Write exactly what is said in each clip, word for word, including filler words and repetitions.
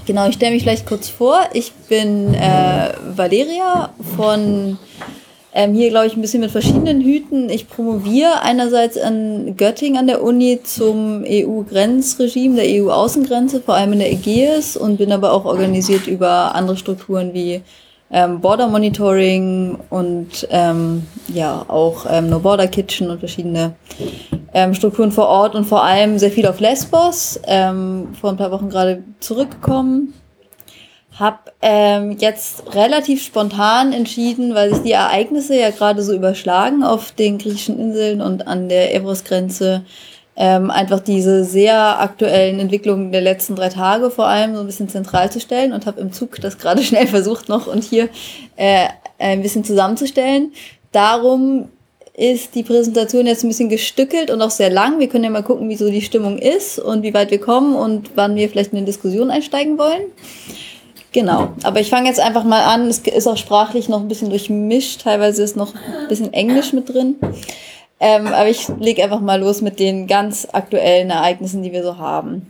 Genau, ich stelle mich vielleicht kurz vor. Ich bin äh, Valeria von ähm, hier, glaube ich, ein bisschen mit verschiedenen Hüten. Ich promoviere einerseits an Göttingen an der Uni zum E U-Grenzregime, der E U-Außengrenze, vor allem in der Ägäis, und bin aber auch organisiert über andere Strukturen wie ähm, Border Monitoring und ähm, ja auch ähm, No Border Kitchen und verschiedene ähm, Strukturen vor Ort und vor allem sehr viel auf Lesbos. Ähm, vor ein paar Wochen gerade zurückgekommen. Hab ähm, jetzt relativ spontan entschieden, weil sich die Ereignisse ja gerade so überschlagen auf den griechischen Inseln und an der Evros-Grenze, ähm, einfach diese sehr aktuellen Entwicklungen der letzten drei Tage vor allem so ein bisschen zentral zu stellen, und habe im Zug das gerade schnell versucht noch und hier äh, ein bisschen zusammenzustellen. Darum ist die Präsentation jetzt ein bisschen gestückelt und auch sehr lang. Wir können ja mal gucken, wie so die Stimmung ist und wie weit wir kommen und wann wir vielleicht in eine Diskussion einsteigen wollen. Genau, aber ich fange jetzt einfach mal an. Es ist auch sprachlich noch ein bisschen durchmischt. Teilweise ist noch ein bisschen Englisch mit drin. Ähm, aber ich lege einfach mal los mit den ganz aktuellen Ereignissen, die wir so haben.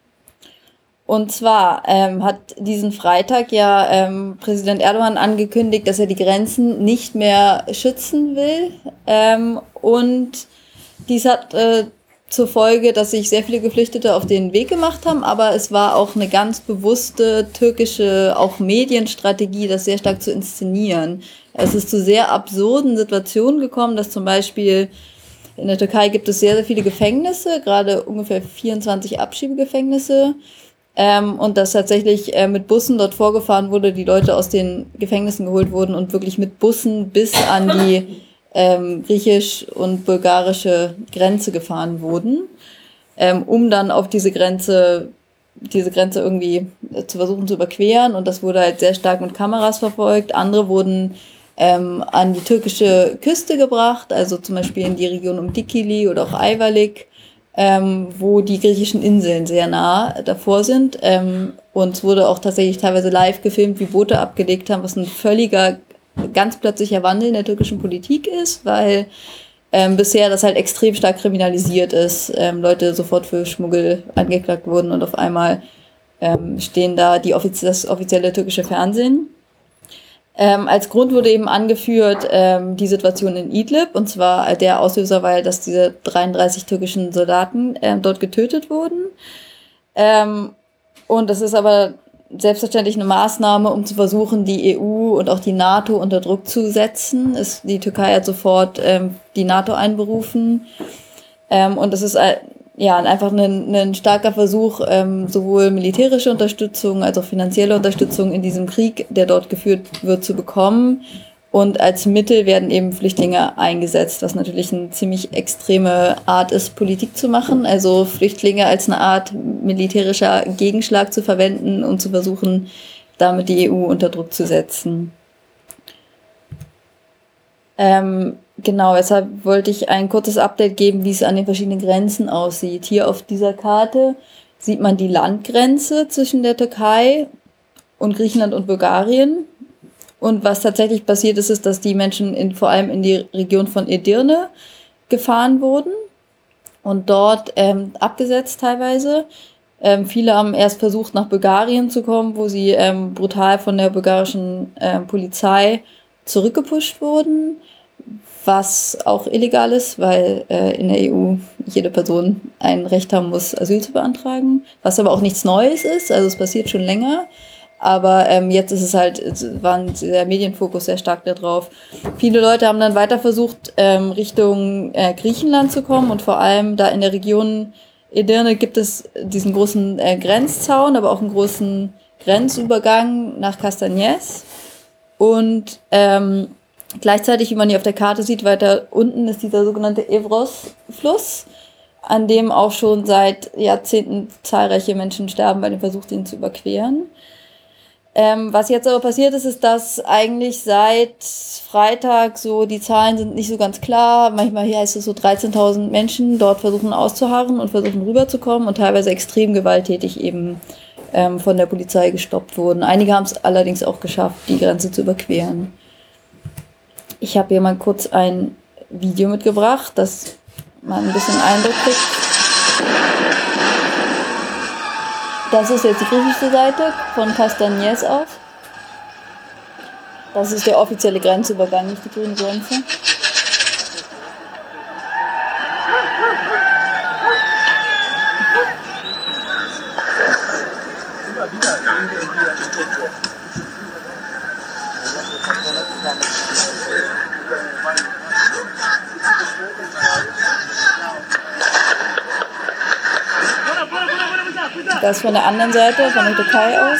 Und zwar ähm, hat diesen Freitag ja ähm, Präsident Erdogan angekündigt, dass er die Grenzen nicht mehr schützen will. Ähm, und dies hat äh, zur Folge, dass sich sehr viele Geflüchtete auf den Weg gemacht haben, aber es war auch eine ganz bewusste türkische, auch Medienstrategie, das sehr stark zu inszenieren. Es ist zu sehr absurden Situationen gekommen, dass zum Beispiel in der Türkei gibt es sehr, sehr viele Gefängnisse, gerade ungefähr vierundzwanzig Abschiebegefängnisse, ähm, und dass tatsächlich äh, mit Bussen dort vorgefahren wurde, die Leute aus den Gefängnissen geholt wurden und wirklich mit Bussen bis an die ähm, griechisch- und bulgarische Grenze gefahren wurden, ähm, um dann auf diese Grenze, diese Grenze irgendwie äh, zu versuchen zu überqueren. Und das wurde halt sehr stark mit Kameras verfolgt. Andere wurden ähm, an die türkische Küste gebracht, also zum Beispiel in die Region um Dikili oder auch Ayvalık, ähm, wo die griechischen Inseln sehr nah davor sind. Ähm, und es wurde auch tatsächlich teilweise live gefilmt, wie Boote abgelegt haben, was ein völliger ganz plötzlicher Wandel in der türkischen Politik ist, weil ähm, bisher das halt extrem stark kriminalisiert ist, ähm, Leute sofort für Schmuggel angeklagt wurden und auf einmal ähm, stehen da die offizie- das offizielle türkische Fernsehen. Ähm, als Grund wurde eben angeführt ähm, die Situation in Idlib, und zwar der Auslöser war, dass diese dreiunddreißig türkischen Soldaten ähm, dort getötet wurden. Ähm, und das ist aber selbstverständlich eine Maßnahme, um zu versuchen, die E U und auch die NATO unter Druck zu setzen. Es, die Türkei hat sofort ähm, die NATO einberufen. Ähm, und das ist äh, ja einfach ein, ein starker Versuch, ähm, sowohl militärische Unterstützung als auch finanzielle Unterstützung in diesem Krieg, der dort geführt wird, zu bekommen. Und als Mittel werden eben Flüchtlinge eingesetzt, was natürlich eine ziemlich extreme Art ist, Politik zu machen. Also Flüchtlinge als eine Art militärischer Gegenschlag zu verwenden und zu versuchen, damit die E U unter Druck zu setzen. Ähm, genau, deshalb wollte ich ein kurzes Update geben, wie es an den verschiedenen Grenzen aussieht. Hier auf dieser Karte sieht man die Landgrenze zwischen der Türkei und Griechenland und Bulgarien. Und was tatsächlich passiert ist, ist, dass die Menschen in, vor allem in die Region von Edirne gefahren wurden und dort ähm, abgesetzt teilweise. Ähm, viele haben erst versucht, nach Bulgarien zu kommen, wo sie ähm, brutal von der bulgarischen ähm, Polizei zurückgepusht wurden, was auch illegal ist, weil äh, in der E U jede Person ein Recht haben muss, Asyl zu beantragen, was aber auch nichts Neues ist, also es passiert schon länger. Aber ähm, jetzt ist es halt, es war der Medienfokus sehr stark darauf. Viele Leute haben dann weiter versucht, ähm, Richtung äh, Griechenland zu kommen, und vor allem da in der Region Edirne gibt es diesen großen äh, Grenzzaun, aber auch einen großen Grenzübergang nach Castagnes. Und ähm, gleichzeitig, wie man hier auf der Karte sieht, weiter unten ist dieser sogenannte Evros-Fluss, an dem auch schon seit Jahrzehnten zahlreiche Menschen sterben bei dem Versuch, den zu überqueren. Ähm, was jetzt aber passiert ist, ist, dass eigentlich seit Freitag so, die Zahlen sind nicht so ganz klar. Manchmal hier heißt es so dreizehntausend Menschen dort versuchen auszuharren und versuchen rüberzukommen und teilweise extrem gewalttätig eben ähm, von der Polizei gestoppt wurden. Einige haben es allerdings auch geschafft, die Grenze zu überqueren. Ich habe hier mal kurz ein Video mitgebracht, das man ein bisschen Eindruck kriegt. Das ist jetzt die griechische Seite von Kastanies aus. Das ist der offizielle Grenzübergang, nicht die grüne Grenze. Das von der anderen Seite, von der Türkei aus.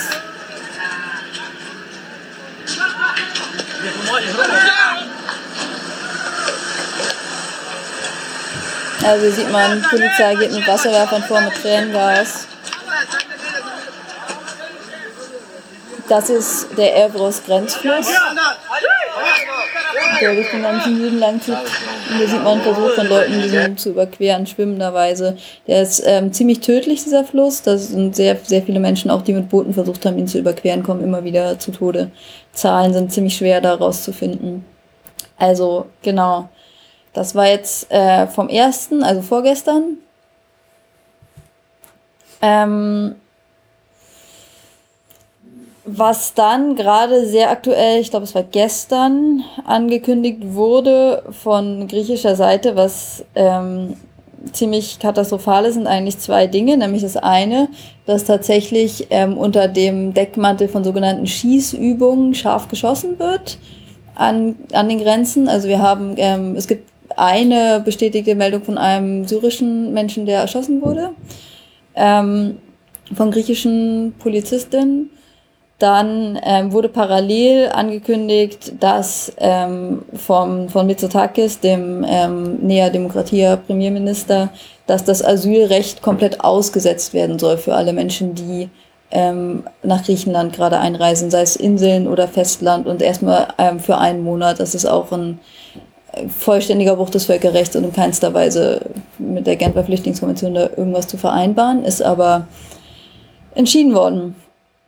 Also hier sieht man, die Polizei geht mit Wasserwerfern vor, mit Tränengas. Das ist der Evros-Grenzfluss, der durch den ganzen Süden lang zieht. Und hier sieht man einen Versuch von Leuten, diesen zu überqueren, schwimmenderweise. Der ist ähm, ziemlich tödlich, dieser Fluss. Da sind sehr, sehr viele Menschen, auch die mit Booten versucht haben, ihn zu überqueren, kommen immer wieder zu Tode. Zahlen sind ziemlich schwer da rauszufinden. Also, genau. Das war jetzt äh, vom ersten, also vorgestern. Ähm... Was dann gerade sehr aktuell, ich glaube es war gestern, angekündigt wurde von griechischer Seite, was ähm, ziemlich katastrophal ist, sind eigentlich zwei Dinge. Nämlich das eine, dass tatsächlich ähm, unter dem Deckmantel von sogenannten Schießübungen scharf geschossen wird an, an den Grenzen. Also wir haben, ähm, es gibt eine bestätigte Meldung von einem syrischen Menschen, der erschossen wurde, ähm, von griechischen Polizistinnen. Dann ähm, wurde parallel angekündigt, dass ähm, vom, von Mitsotakis, dem ähm, Nea Demokratia Premierminister, dass das Asylrecht komplett ausgesetzt werden soll für alle Menschen, die ähm, nach Griechenland gerade einreisen, sei es Inseln oder Festland, und erstmal ähm, für einen Monat. Das ist auch ein vollständiger Bruch des Völkerrechts und in keinster Weise mit der Genfer Flüchtlingskonvention da irgendwas zu vereinbaren, ist aber entschieden worden.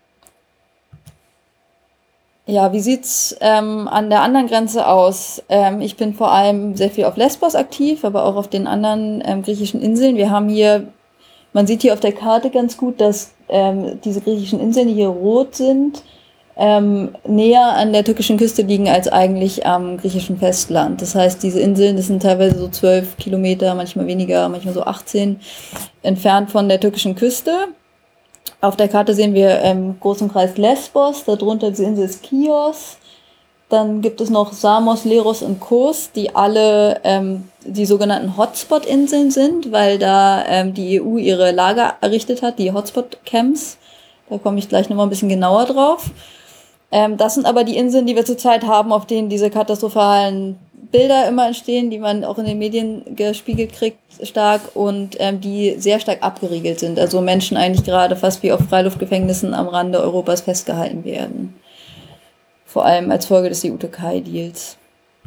Ja, wie sieht's ähm, an der anderen Grenze aus? Ähm, ich bin vor allem sehr viel auf Lesbos aktiv, aber auch auf den anderen ähm, griechischen Inseln. Wir haben hier, man sieht hier auf der Karte ganz gut, dass ähm, diese griechischen Inseln, die hier rot sind, ähm, näher an der türkischen Küste liegen als eigentlich am griechischen Festland. Das heißt, diese Inseln, das sind teilweise so zwölf Kilometer, manchmal weniger, manchmal so achtzehn, entfernt von der türkischen Küste. Auf der Karte sehen wir ähm, großen Kreis Lesbos, darunter die Insel ist Chios. Dann gibt es noch Samos, Leros und Kos, die alle ähm, die sogenannten Hotspot-Inseln sind, weil da ähm, die E U ihre Lager errichtet hat, die Hotspot-Camps. Da komme ich gleich nochmal ein bisschen genauer drauf. Ähm, das sind aber die Inseln, die wir zurzeit haben, auf denen diese katastrophalen Bilder immer entstehen, die man auch in den Medien gespiegelt kriegt, stark, und ähm, die sehr stark abgeriegelt sind. Also Menschen eigentlich gerade fast wie auf Freiluftgefängnissen am Rande Europas festgehalten werden. Vor allem als Folge des E U-Türkei-Deals.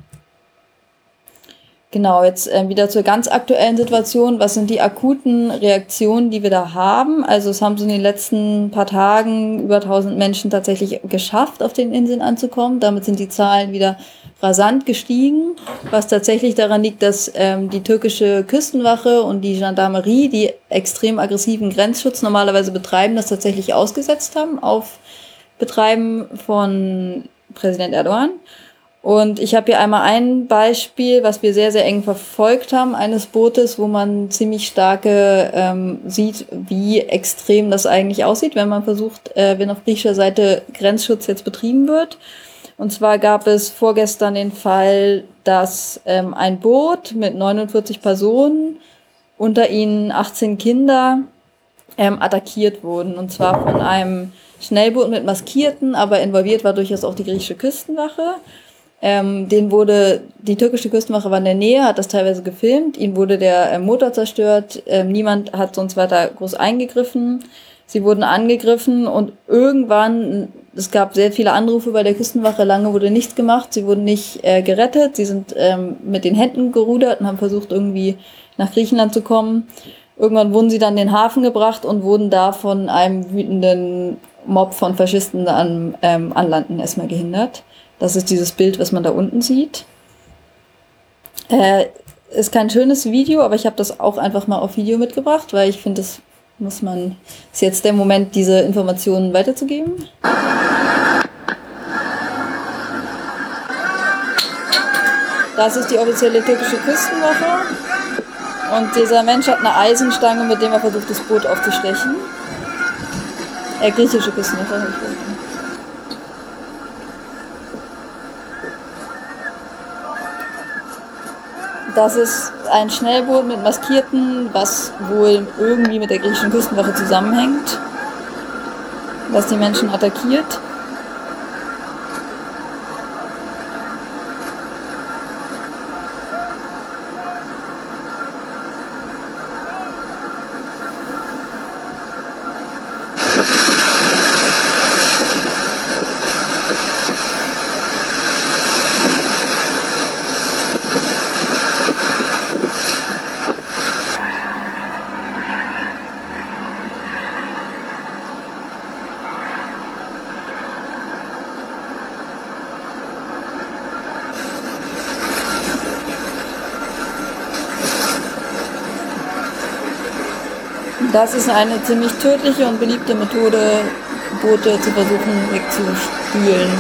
Genau, jetzt äh, wieder zur ganz aktuellen Situation. Was sind die akuten Reaktionen, die wir da haben? Also es haben so in den letzten paar Tagen über tausend Menschen tatsächlich geschafft, auf den Inseln anzukommen. Damit sind die Zahlen wieder rasant gestiegen, was tatsächlich daran liegt, dass ähm, die türkische Küstenwache und die Gendarmerie, die extrem aggressiven Grenzschutz normalerweise betreiben, das tatsächlich ausgesetzt haben auf Betreiben von Präsident Erdogan. Und ich habe hier einmal ein Beispiel, was wir sehr, sehr eng verfolgt haben, eines Bootes, wo man ziemlich starke ähm, sieht, wie extrem das eigentlich aussieht, wenn man versucht, äh, wenn auf griechischer Seite Grenzschutz jetzt betrieben wird. Und zwar gab es vorgestern den Fall, dass ähm, ein Boot mit neunundvierzig Personen, unter ihnen achtzehn Kinder, ähm, attackiert wurden. Und zwar von einem Schnellboot mit Maskierten, aber involviert war durchaus auch die griechische Küstenwache. Ähm, den wurde, die türkische Küstenwache war in der Nähe, hat das teilweise gefilmt, ihnen wurde der äh, Motor zerstört, ähm, niemand hat sonst weiter groß eingegriffen, sie wurden angegriffen und irgendwann, es gab sehr viele Anrufe bei der Küstenwache, lange wurde nichts gemacht, sie wurden nicht äh, gerettet, sie sind ähm, mit den Händen gerudert und haben versucht irgendwie nach Griechenland zu kommen. Irgendwann wurden sie dann in den Hafen gebracht und wurden da von einem wütenden Mob von Faschisten an ähm, Anlanden erstmal gehindert. Das ist dieses Bild, was man da unten sieht. Äh, ist kein schönes Video, aber ich habe das auch einfach mal auf Video mitgebracht, weil ich finde es muss man, ist jetzt der Moment, diese Informationen weiterzugeben. Das ist die offizielle türkische Küstenwache. Und dieser Mensch hat eine Eisenstange, mit dem er versucht, das Boot aufzustechen. Äh, griechische Küstenwache. Das ist ein Schnellboot mit Maskierten, was wohl irgendwie mit der griechischen Küstenwache zusammenhängt, was die Menschen attackiert. Das ist eine ziemlich tödliche und beliebte Methode, Boote zu versuchen wegzuspülen.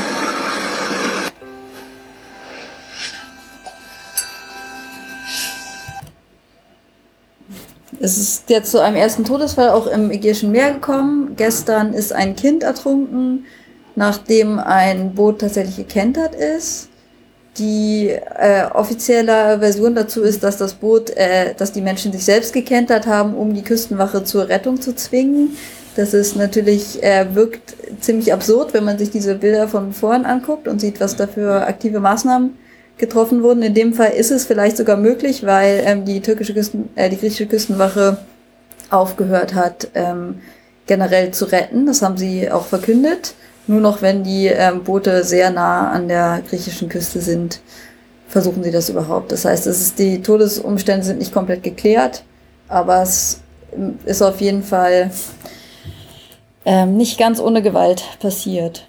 Es ist jetzt zu einem ersten Todesfall auch im Ägäischen Meer gekommen. Gestern ist ein Kind ertrunken, nachdem ein Boot tatsächlich gekentert ist. Die äh, offizielle Version dazu ist, dass das Boot, äh, dass die Menschen sich selbst gekentert haben, um die Küstenwache zur Rettung zu zwingen. Das ist natürlich, äh, wirkt ziemlich absurd, wenn man sich diese Bilder von vorhin anguckt und sieht, was da für aktive Maßnahmen getroffen wurden. In dem Fall ist es vielleicht sogar möglich, weil ähm, die türkische Küsten, äh, die griechische Küstenwache aufgehört hat, ähm, generell zu retten. Das haben sie auch verkündet. Nur noch, wenn die ähm, Boote sehr nah an der griechischen Küste sind, versuchen sie das überhaupt. Das heißt, es ist, die Todesumstände sind nicht komplett geklärt, aber es ist auf jeden Fall ähm, nicht ganz ohne Gewalt passiert.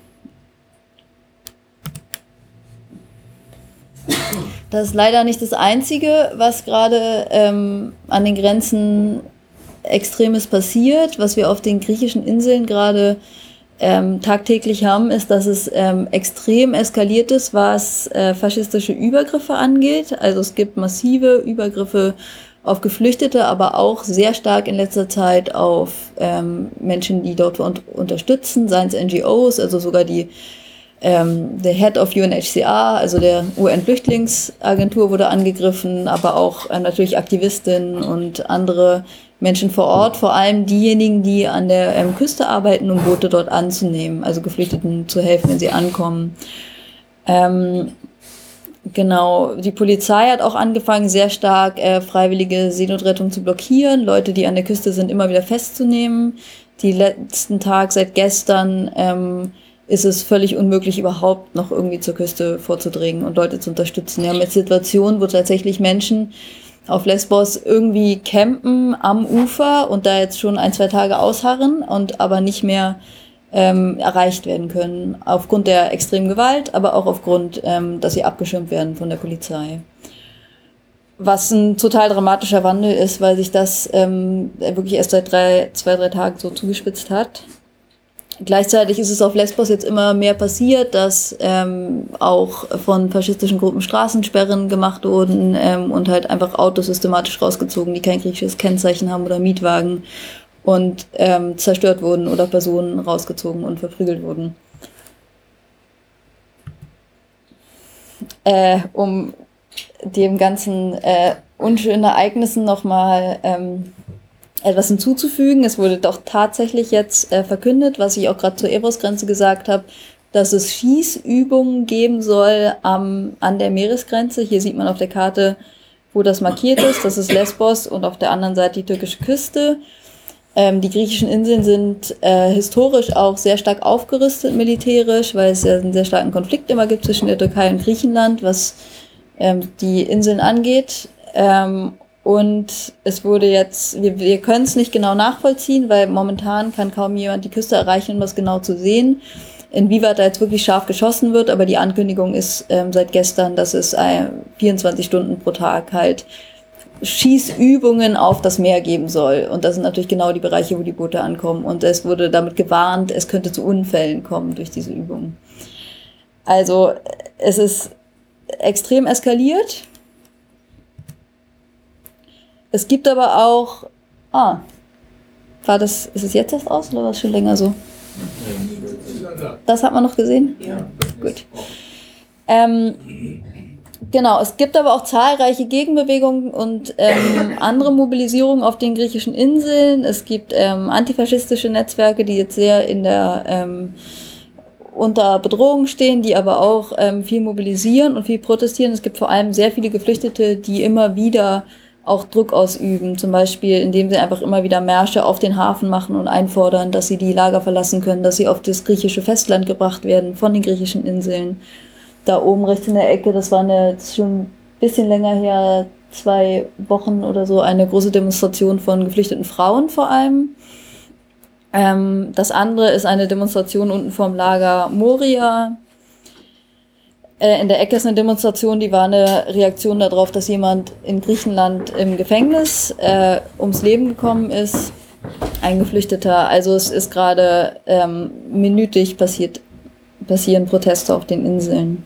Das ist leider nicht das Einzige, was gerade ähm, an den Grenzen Extremes passiert. Was wir auf den griechischen Inseln gerade ähm, tagtäglich haben, ist, dass es ähm, extrem eskaliert ist, was äh, faschistische Übergriffe angeht. Also es gibt massive Übergriffe auf Geflüchtete, aber auch sehr stark in letzter Zeit auf ähm, Menschen, die dort un- unterstützen, seien es N G Os, also sogar die Ähm, der Head of U N H C R, also der U N-Flüchtlingsagentur, wurde angegriffen, aber auch äh, natürlich Aktivistinnen und andere Menschen vor Ort, vor allem diejenigen, die an der ähm, Küste arbeiten, um Boote dort anzunehmen, also Geflüchteten zu helfen, wenn sie ankommen. Ähm, genau, die Polizei hat auch angefangen, sehr stark äh, freiwillige Seenotrettung zu blockieren, Leute, die an der Küste sind, immer wieder festzunehmen. Die letzten Tag seit gestern ähm, ist es völlig unmöglich, überhaupt noch irgendwie zur Küste vorzudringen und Leute zu unterstützen. Wir haben jetzt Situationen, wo tatsächlich Menschen auf Lesbos irgendwie campen am Ufer und da jetzt schon ein, zwei Tage ausharren und aber nicht mehr ähm, erreicht werden können. Aufgrund der extremen Gewalt, aber auch aufgrund, ähm, dass sie abgeschirmt werden von der Polizei. Was ein total dramatischer Wandel ist, weil sich das ähm, wirklich erst seit drei, zwei, drei Tagen so zugespitzt hat. Gleichzeitig ist es auf Lesbos jetzt immer mehr passiert, dass ähm, auch von faschistischen Gruppen Straßensperren gemacht wurden ähm, und halt einfach Autos systematisch rausgezogen, die kein griechisches Kennzeichen haben oder Mietwagen und ähm, zerstört wurden oder Personen rausgezogen und verprügelt wurden. Äh, um dem ganzen äh, unschönen Ereignissen nochmal ähm, etwas hinzuzufügen. Es wurde doch tatsächlich jetzt äh, verkündet, was ich auch gerade zur Evros-Grenze gesagt habe, dass es Schießübungen geben soll am, an der Meeresgrenze. Hier sieht man auf der Karte, wo das markiert ist. Das ist Lesbos und auf der anderen Seite die türkische Küste. Ähm, die griechischen Inseln sind äh, historisch auch sehr stark aufgerüstet militärisch, weil es ja einen sehr starken Konflikt immer gibt zwischen der Türkei und Griechenland, was ähm, die Inseln angeht. Ähm, Und es wurde jetzt, wir, wir können es nicht genau nachvollziehen, weil momentan kann kaum jemand die Küste erreichen, um das genau zu sehen, inwieweit da jetzt wirklich scharf geschossen wird. Aber die Ankündigung ist ähm, seit gestern, dass es äh, vierundzwanzig Stunden pro Tag halt Schießübungen auf das Meer geben soll. Und das sind natürlich genau die Bereiche, wo die Boote ankommen. Und es wurde damit gewarnt, es könnte zu Unfällen kommen durch diese Übungen. Also es ist extrem eskaliert. Es gibt aber auch, ah, war das, ist es jetzt erst aus oder war es schon länger so? Das hat man noch gesehen? Ja. Gut. Ähm, genau, es gibt aber auch zahlreiche Gegenbewegungen und ähm, andere Mobilisierungen auf den griechischen Inseln. Es gibt ähm, antifaschistische Netzwerke, die jetzt sehr in der ähm, unter Bedrohung stehen, die aber auch ähm, viel mobilisieren und viel protestieren. Es gibt vor allem sehr viele Geflüchtete, die immer wieder auch Druck ausüben, zum Beispiel indem sie einfach immer wieder Märsche auf den Hafen machen und einfordern, dass sie die Lager verlassen können, dass sie auf das griechische Festland gebracht werden von den griechischen Inseln. Da oben rechts in der Ecke, das war eine, das ist schon ein bisschen länger her, zwei Wochen oder so, eine große Demonstration von geflüchteten Frauen vor allem. Ähm, das andere ist eine Demonstration unten vorm Lager Moria. In der Ecke ist eine Demonstration, die war eine Reaktion darauf, dass jemand in Griechenland im Gefängnis äh, ums Leben gekommen ist, ein Geflüchteter. Also es ist gerade ähm, minütlich passiert, passieren Proteste auf den Inseln.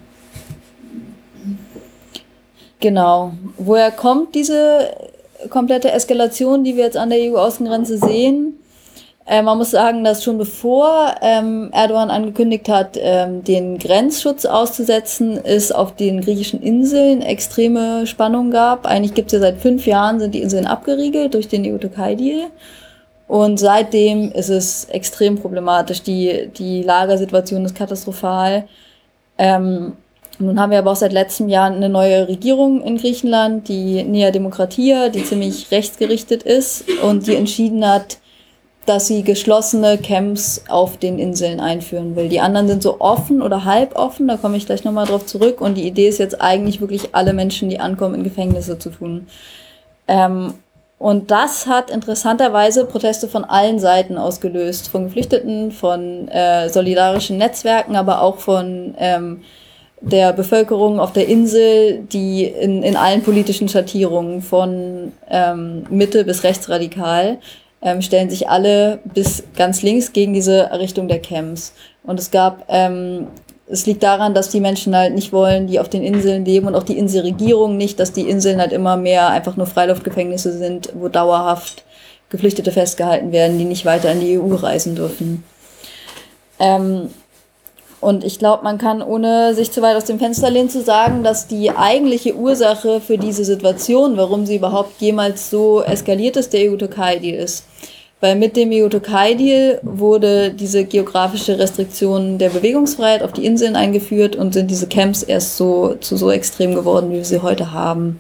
Genau. Woher kommt diese komplette Eskalation, die wir jetzt an der E U-Außengrenze sehen? Äh, man muss sagen, dass schon bevor ähm, Erdogan angekündigt hat, ähm, den Grenzschutz auszusetzen, es auf den griechischen Inseln extreme Spannungen gab. Eigentlich gibt es ja seit fünf Jahren, sind die Inseln abgeriegelt durch den E U-Türkei-Deal. Und seitdem ist es extrem problematisch. Die, die Lagersituation ist katastrophal. Ähm, nun haben wir aber auch seit letztem Jahr eine neue Regierung in Griechenland, die Nea Demokratia, die ziemlich rechtsgerichtet ist und die entschieden hat, dass sie geschlossene Camps auf den Inseln einführen will. Die anderen sind so offen oder halb offen, da komme ich gleich nochmal drauf zurück. Und die Idee ist jetzt eigentlich wirklich alle Menschen, die ankommen, in Gefängnisse zu tun. Ähm, und das hat interessanterweise Proteste von allen Seiten ausgelöst. Von Geflüchteten, von äh, solidarischen Netzwerken, aber auch von ähm, der Bevölkerung auf der Insel, die in, in allen politischen Schattierungen von ähm, Mitte bis rechtsradikal Ähm, stellen sich alle bis ganz links gegen diese Errichtung der Camps. Und es gab, ähm, es liegt daran, dass die Menschen halt nicht wollen, die auf den Inseln leben und auch die Inselregierung nicht, dass die Inseln halt immer mehr einfach nur Freiluftgefängnisse sind, wo dauerhaft Geflüchtete festgehalten werden, die nicht weiter in die E U reisen dürfen. Ähm, Und ich glaube, man kann, ohne sich zu weit aus dem Fenster lehnen, zu sagen, dass die eigentliche Ursache für diese Situation, warum sie überhaupt jemals so eskaliert ist, der E U-Türkei-Deal ist. Weil mit dem E U-Türkei-Deal wurde diese geografische Restriktion der Bewegungsfreiheit auf die Inseln eingeführt und sind diese Camps erst so zu so extrem geworden, wie wir sie heute haben.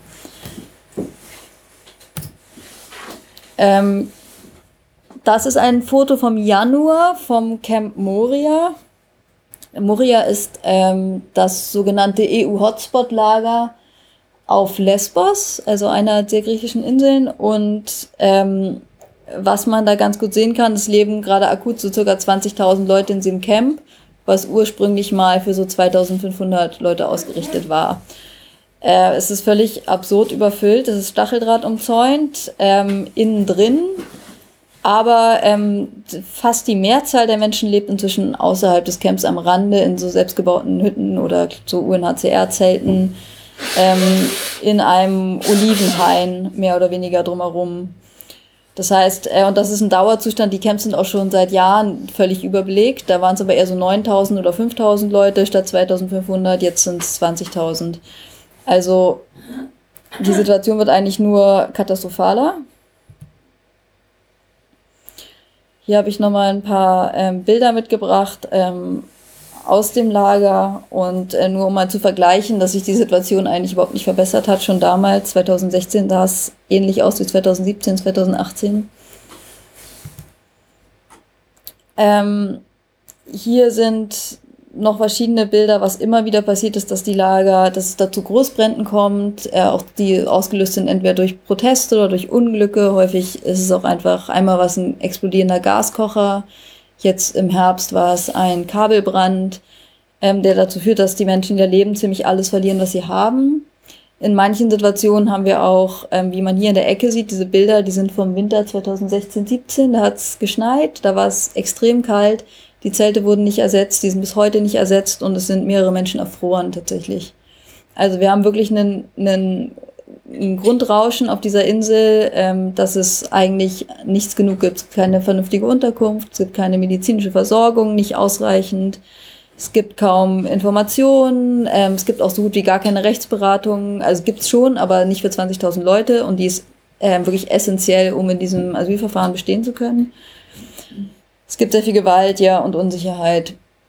Ähm, das ist ein Foto vom Januar vom Camp Moria. Moria ist ähm, das sogenannte E U-Hotspot-Lager auf Lesbos, also einer der griechischen Inseln. Und ähm, was man da ganz gut sehen kann, es leben gerade akut so ca. zwanzigtausend Leute in diesem Camp, was ursprünglich mal für so zweitausendfünfhundert Leute ausgerichtet war. Äh, es ist völlig absurd überfüllt, es ist Stacheldraht umzäunt, ähm, innen drin. Aber ähm, fast die Mehrzahl der Menschen lebt inzwischen außerhalb des Camps am Rande in so selbstgebauten Hütten oder so U N H C R-Zelten ähm, in einem Olivenhain mehr oder weniger drumherum. Das heißt, äh, und das ist ein Dauerzustand, die Camps sind auch schon seit Jahren völlig überbelegt. Da waren es aber eher so neuntausend oder fünftausend Leute statt zweitausendfünfhundert, jetzt sind es zwanzigtausend. Also die Situation wird eigentlich nur katastrophaler. Hier habe ich nochmal ein paar ähm, Bilder mitgebracht ähm, aus dem Lager und äh, nur um mal zu vergleichen, dass sich die Situation eigentlich überhaupt nicht verbessert hat. Schon damals, zweitausendsechzehn, sah es ähnlich aus wie zweitausendsiebzehn, zweitausendachtzehn. Ähm, hier sind noch verschiedene Bilder, was immer wieder passiert ist, dass die Lager, dass es da zu Großbränden kommt, äh, auch die ausgelöst sind entweder durch Proteste oder durch Unglücke. Häufig ist es auch einfach einmal was ein explodierender Gaskocher. Jetzt im Herbst war es ein Kabelbrand, ähm, der dazu führt, dass die Menschen, die da leben, ziemlich alles verlieren, was sie haben. In manchen Situationen haben wir auch, ähm, wie man hier in der Ecke sieht, diese Bilder, die sind vom Winter zwanzig sechzehn siebzehn, da hat es geschneit, da war es extrem kalt, die Zelte wurden nicht ersetzt, die sind bis heute nicht ersetzt und es sind mehrere Menschen erfroren tatsächlich. Also wir haben wirklich einen, einen, ein Grundrauschen auf dieser Insel, ähm, dass es eigentlich nichts genug gibt. Es gibt keine vernünftige Unterkunft, es gibt keine medizinische Versorgung, nicht ausreichend. Es gibt kaum Informationen, ähm, es gibt auch so gut wie gar keine Rechtsberatung. Also gibt es schon, aber nicht für zwanzigtausend Leute und die ist ähm, wirklich essentiell, um in diesem Asylverfahren bestehen zu können. Es gibt sehr viel Gewalt, ja, und Unsicherheit.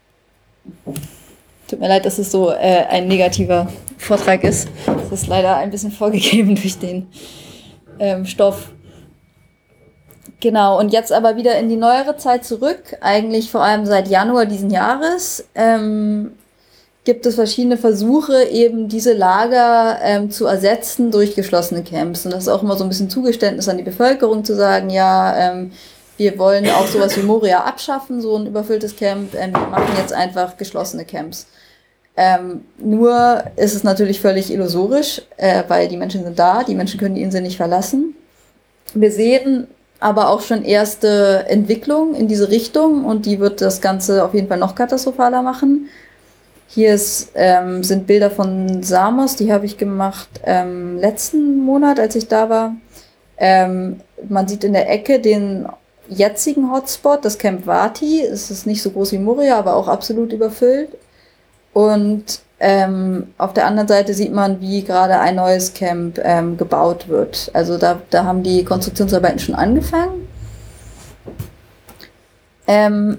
Tut mir leid, dass es so äh, ein negativer Vortrag ist. Das ist leider ein bisschen vorgegeben durch den ähm, Stoff. Genau, und jetzt aber wieder in die neuere Zeit zurück, eigentlich vor allem seit Januar diesen Jahres, ähm, gibt es verschiedene Versuche, eben diese Lager ähm, zu ersetzen durch geschlossene Camps. Und das ist auch immer so ein bisschen Zugeständnis an die Bevölkerung, zu sagen, ja, ähm, wir wollen auch sowas wie Moria abschaffen, so ein überfülltes Camp, ähm, wir machen jetzt einfach geschlossene Camps. Ähm, nur ist es natürlich völlig illusorisch, äh, weil die Menschen sind da, die Menschen können die Insel nicht verlassen. Wir sehen aber auch schon erste Entwicklung in diese Richtung und die wird das Ganze auf jeden Fall noch katastrophaler machen. Hier ist, ähm, sind Bilder von Samos, die habe ich gemacht ähm, letzten Monat, als ich da war. Ähm, man sieht in der Ecke den jetzigen Hotspot, das Camp Vati. Es ist nicht so groß wie Moria, aber auch absolut überfüllt. Und ähm, auf der anderen Seite sieht man, wie gerade ein neues Camp ähm, gebaut wird. Also da, da haben die Konstruktionsarbeiten schon angefangen. Ähm,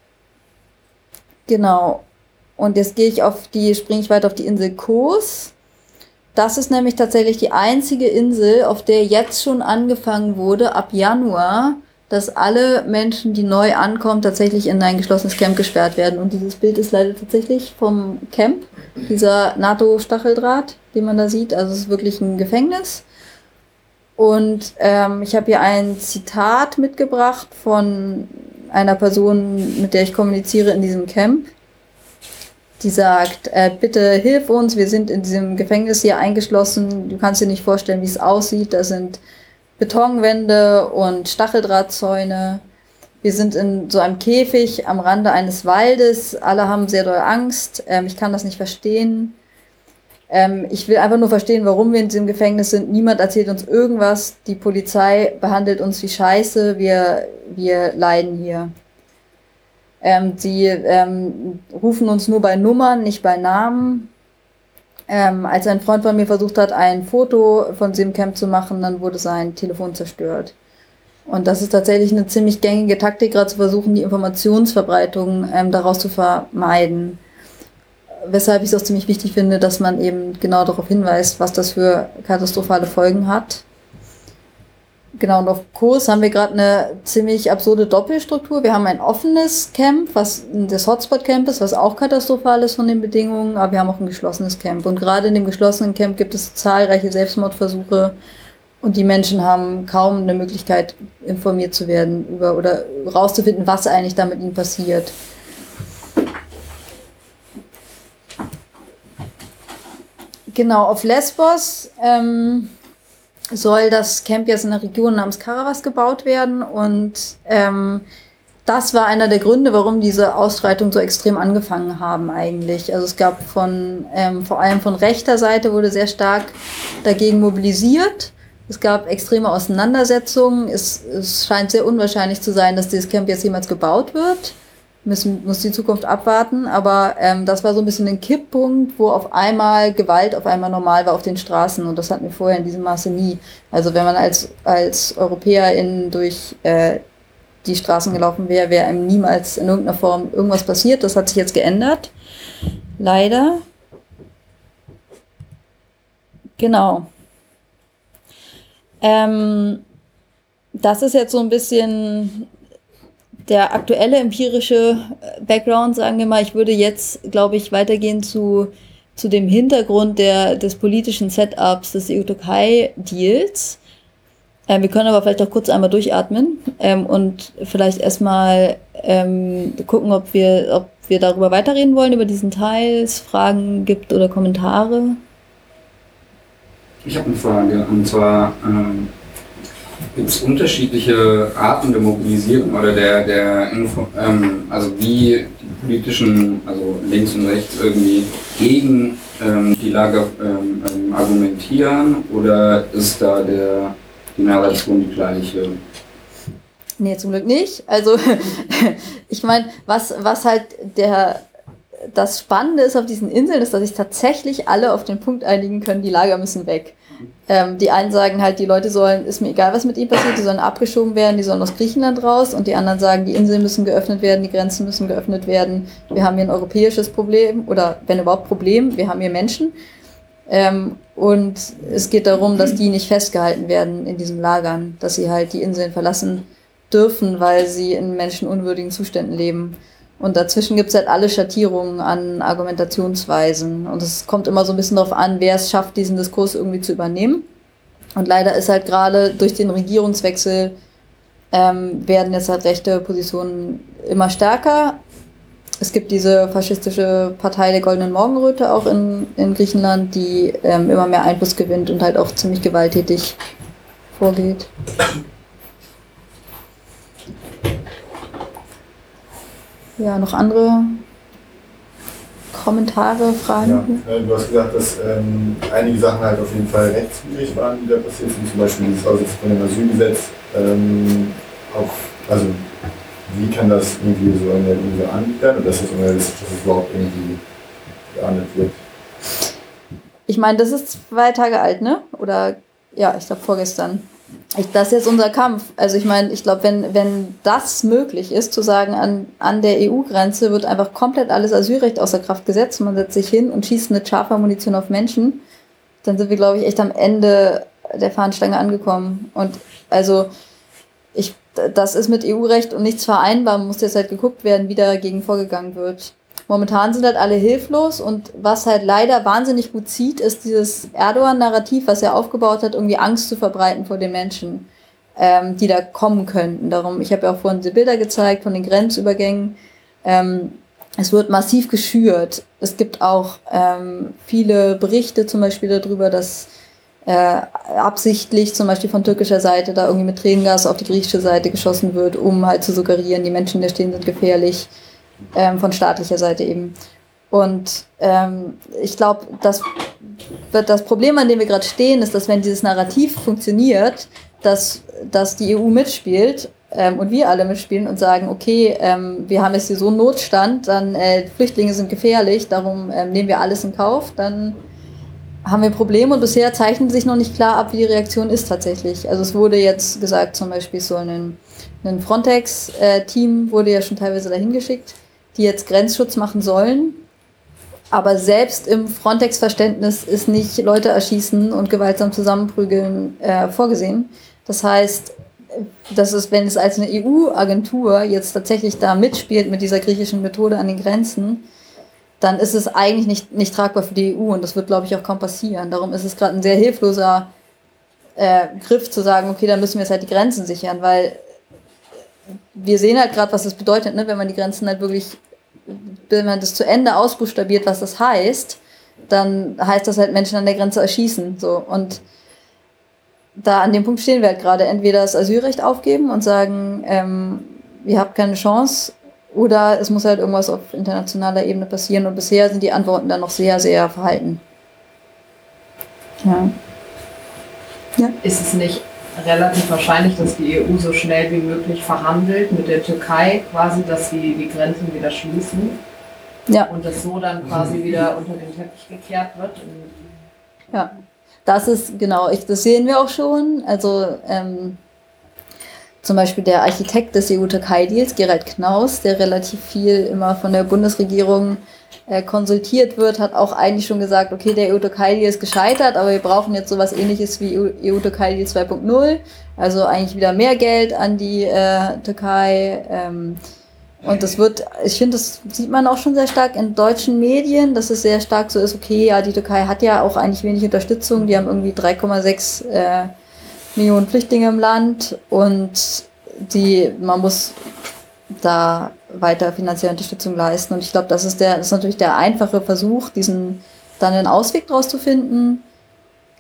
genau. Und jetzt gehe ich auf die, springe ich weiter auf die Insel Kos. Das ist nämlich tatsächlich die einzige Insel, auf der jetzt schon angefangen wurde, ab Januar, dass alle Menschen, die neu ankommen, tatsächlich in ein geschlossenes Camp gesperrt werden. Und dieses Bild ist leider tatsächlich vom Camp, dieser NATO-Stacheldraht, den man da sieht. Also es ist wirklich ein Gefängnis. Und ähm, ich habe hier ein Zitat mitgebracht von einer Person, mit der ich kommuniziere in diesem Camp. Die sagt, äh, bitte hilf uns, wir sind in diesem Gefängnis hier eingeschlossen. Du kannst dir nicht vorstellen, wie es aussieht. Da sind Betonwände und Stacheldrahtzäune. Wir sind in so einem Käfig am Rande eines Waldes. Alle haben sehr doll Angst. Ähm, ich kann das nicht verstehen. Ähm, ich will einfach nur verstehen, warum wir in diesem Gefängnis sind. Niemand erzählt uns irgendwas. Die Polizei behandelt uns wie Scheiße. Wir, wir leiden hier. Ähm, sie ähm, rufen uns nur bei Nummern, nicht bei Namen. Ähm, als ein Freund von mir versucht hat, ein Foto von diesem Camp zu machen, dann wurde sein Telefon zerstört. Und das ist tatsächlich eine ziemlich gängige Taktik, gerade zu versuchen, die Informationsverbreitung ähm, daraus zu vermeiden. Weshalb ich es auch ziemlich wichtig finde, dass man eben genau darauf hinweist, was das für katastrophale Folgen hat. Genau, und auf Kos haben wir gerade eine ziemlich absurde Doppelstruktur. Wir haben ein offenes Camp, was das Hotspot-Camp ist, was auch katastrophal ist von den Bedingungen, aber wir haben auch ein geschlossenes Camp. Und gerade in dem geschlossenen Camp gibt es zahlreiche Selbstmordversuche und die Menschen haben kaum eine Möglichkeit, informiert zu werden über oder rauszufinden, was eigentlich da mit ihnen passiert. Genau, auf Lesbos ähm, soll das Camp jetzt in einer Region namens Karavas gebaut werden und ähm, das war einer der Gründe, warum diese Ausschreitungen so extrem angefangen haben eigentlich. Also es gab von, ähm, vor allem von rechter Seite wurde sehr stark dagegen mobilisiert. Es gab extreme Auseinandersetzungen. Es, es scheint sehr unwahrscheinlich zu sein, dass dieses Camp jetzt jemals gebaut wird. Müssen, muss die Zukunft abwarten, aber ähm, das war so ein bisschen ein Kipppunkt, wo auf einmal Gewalt auf einmal normal war auf den Straßen und das hatten wir vorher in diesem Maße nie. Also wenn man als, als EuropäerInnen durch äh, die Straßen gelaufen wäre, wäre einem niemals in irgendeiner Form irgendwas passiert. Das hat sich jetzt geändert. Leider. Genau. Ähm, das ist jetzt so ein bisschen der aktuelle empirische Background, sagen wir mal. Ich würde jetzt, glaube ich, weitergehen zu, zu dem Hintergrund der, des politischen Setups des E U-Türkei-Deals. Ähm, wir können aber vielleicht auch kurz einmal durchatmen ähm, und vielleicht erstmal ähm, gucken, ob wir, ob wir darüber weiterreden wollen, über diesen Teil, es Fragen gibt oder Kommentare. Ich habe eine Frage, und zwar ähm, gibt es unterschiedliche Arten der Mobilisierung oder der, der Info, ähm, also wie die politischen, also links und rechts irgendwie gegen ähm, die Lager ähm, ähm, argumentieren, oder ist da der, die Narration die gleiche? Nee, zum Glück nicht. Also ich meine, was, was halt der, das Spannende ist auf diesen Inseln, ist, dass sich tatsächlich alle auf den Punkt einigen können, die Lager müssen weg. Ähm, die einen sagen halt, die Leute sollen, ist mir egal, was mit ihnen passiert, die sollen abgeschoben werden, die sollen aus Griechenland raus, und die anderen sagen, die Inseln müssen geöffnet werden, die Grenzen müssen geöffnet werden, wir haben hier ein europäisches Problem, oder wenn überhaupt Problem, wir haben hier Menschen. Ähm, und es geht darum, dass die nicht festgehalten werden in diesen Lagern, dass sie halt die Inseln verlassen dürfen, weil sie in menschenunwürdigen Zuständen leben. Und dazwischen gibt es halt alle Schattierungen an Argumentationsweisen. Und es kommt immer so ein bisschen darauf an, wer es schafft, diesen Diskurs irgendwie zu übernehmen. Und leider ist halt gerade durch den Regierungswechsel ähm, werden jetzt halt rechte Positionen immer stärker. Es gibt diese faschistische Partei der Goldenen Morgenröte auch in, in Griechenland, die ähm, immer mehr Einfluss gewinnt und halt auch ziemlich gewalttätig vorgeht. Ja, noch andere Kommentare, Fragen? Ja, du hast gesagt, dass ähm, einige Sachen halt auf jeden Fall rechtswidrig waren, die da passiert sind, zum Beispiel dieses Aussetzen von dem Asylgesetz. Ähm, auch, also, wie kann das irgendwie so in der E U geahndet werden, oder ist das unrealistisch, dass es überhaupt irgendwie geahndet wird? Ich meine, das ist zwei Tage alt, ne? Oder, ja, ich glaube vorgestern. Ich, das ist jetzt unser Kampf. Also ich meine, ich glaube, wenn, wenn das möglich ist, zu sagen, an, an der E U-Grenze wird einfach komplett alles Asylrecht außer Kraft gesetzt, man setzt sich hin und schießt mit scharfer Munition auf Menschen, dann sind wir, glaube ich, echt am Ende der Fahnenstange angekommen. Und also, ich, das ist mit E U-Recht und nichts vereinbar, muss jetzt halt geguckt werden, wie dagegen vorgegangen wird. Momentan sind halt alle hilflos, und was halt leider wahnsinnig gut zieht, ist dieses Erdogan-Narrativ, was er aufgebaut hat, irgendwie Angst zu verbreiten vor den Menschen, ähm, die da kommen könnten. Darum, ich habe ja auch vorhin diese Bilder gezeigt von den Grenzübergängen. Ähm, es wird massiv geschürt. Es gibt auch ähm, viele Berichte zum Beispiel darüber, dass äh, absichtlich zum Beispiel von türkischer Seite da irgendwie mit Tränengas auf die griechische Seite geschossen wird, um halt zu suggerieren, die Menschen, die da stehen, sind gefährlich. Ähm, von staatlicher Seite eben. Und ähm, ich glaube, das, das Problem, an dem wir gerade stehen, ist, dass wenn dieses Narrativ funktioniert, dass, dass die E U mitspielt ähm, und wir alle mitspielen und sagen, okay, ähm, wir haben jetzt hier so einen Notstand, dann äh, Flüchtlinge sind gefährlich, darum ähm, nehmen wir alles in Kauf, dann haben wir Probleme, und bisher zeichnet sich noch nicht klar ab, wie die Reaktion ist tatsächlich. Also es wurde jetzt gesagt, zum Beispiel so ein, ein Frontex-Team wurde ja schon teilweise dahin geschickt, die jetzt Grenzschutz machen sollen. Aber selbst im Frontex-Verständnis ist nicht Leute erschießen und gewaltsam zusammenprügeln äh, vorgesehen. Das heißt, das ist, wenn es als eine E U-Agentur jetzt tatsächlich da mitspielt mit dieser griechischen Methode an den Grenzen, dann ist es eigentlich nicht, nicht tragbar für die E U, und das wird, glaube ich, auch kaum passieren. Darum ist es gerade ein sehr hilfloser äh, Griff zu sagen, okay, dann müssen wir jetzt halt die Grenzen sichern, weil wir sehen halt gerade, was das bedeutet, ne, wenn man die Grenzen halt wirklich, wenn man das zu Ende ausbuchstabiert, was das heißt, dann heißt das halt Menschen an der Grenze erschießen. So. Und da an dem Punkt stehen wir halt gerade. Entweder das Asylrecht aufgeben und sagen, ähm, ihr habt keine Chance, oder es muss halt irgendwas auf internationaler Ebene passieren, und bisher sind die Antworten dann noch sehr, sehr verhalten. Ja. Ja. Ist es nicht relativ wahrscheinlich, dass die E U so schnell wie möglich verhandelt mit der Türkei, quasi, dass sie die Grenzen wieder schließen? Ja. Und das so dann quasi wieder unter den Teppich gekehrt wird? Ja, das ist, genau, ich, das sehen wir auch schon. Also, ähm, zum Beispiel der Architekt des E U-Türkei-Deals, Gerald Knaus, der relativ viel immer von der Bundesregierung äh, konsultiert wird, hat auch eigentlich schon gesagt, okay, der E U-Türkei-Deal ist gescheitert, aber wir brauchen jetzt sowas Ähnliches wie E U-Türkei-Deal zwei Punkt null, also eigentlich wieder mehr Geld an die äh, Türkei. Ähm, und das wird, ich finde, das sieht man auch schon sehr stark in deutschen Medien, dass es sehr stark so ist, okay, ja, die Türkei hat ja auch eigentlich wenig Unterstützung, die haben irgendwie drei Komma sechs äh, Millionen Flüchtlinge im Land, und die, man muss da weiter finanzielle Unterstützung leisten. Und ich glaube, das ist der, das ist natürlich der einfache Versuch, diesen dann einen Ausweg draus zu finden.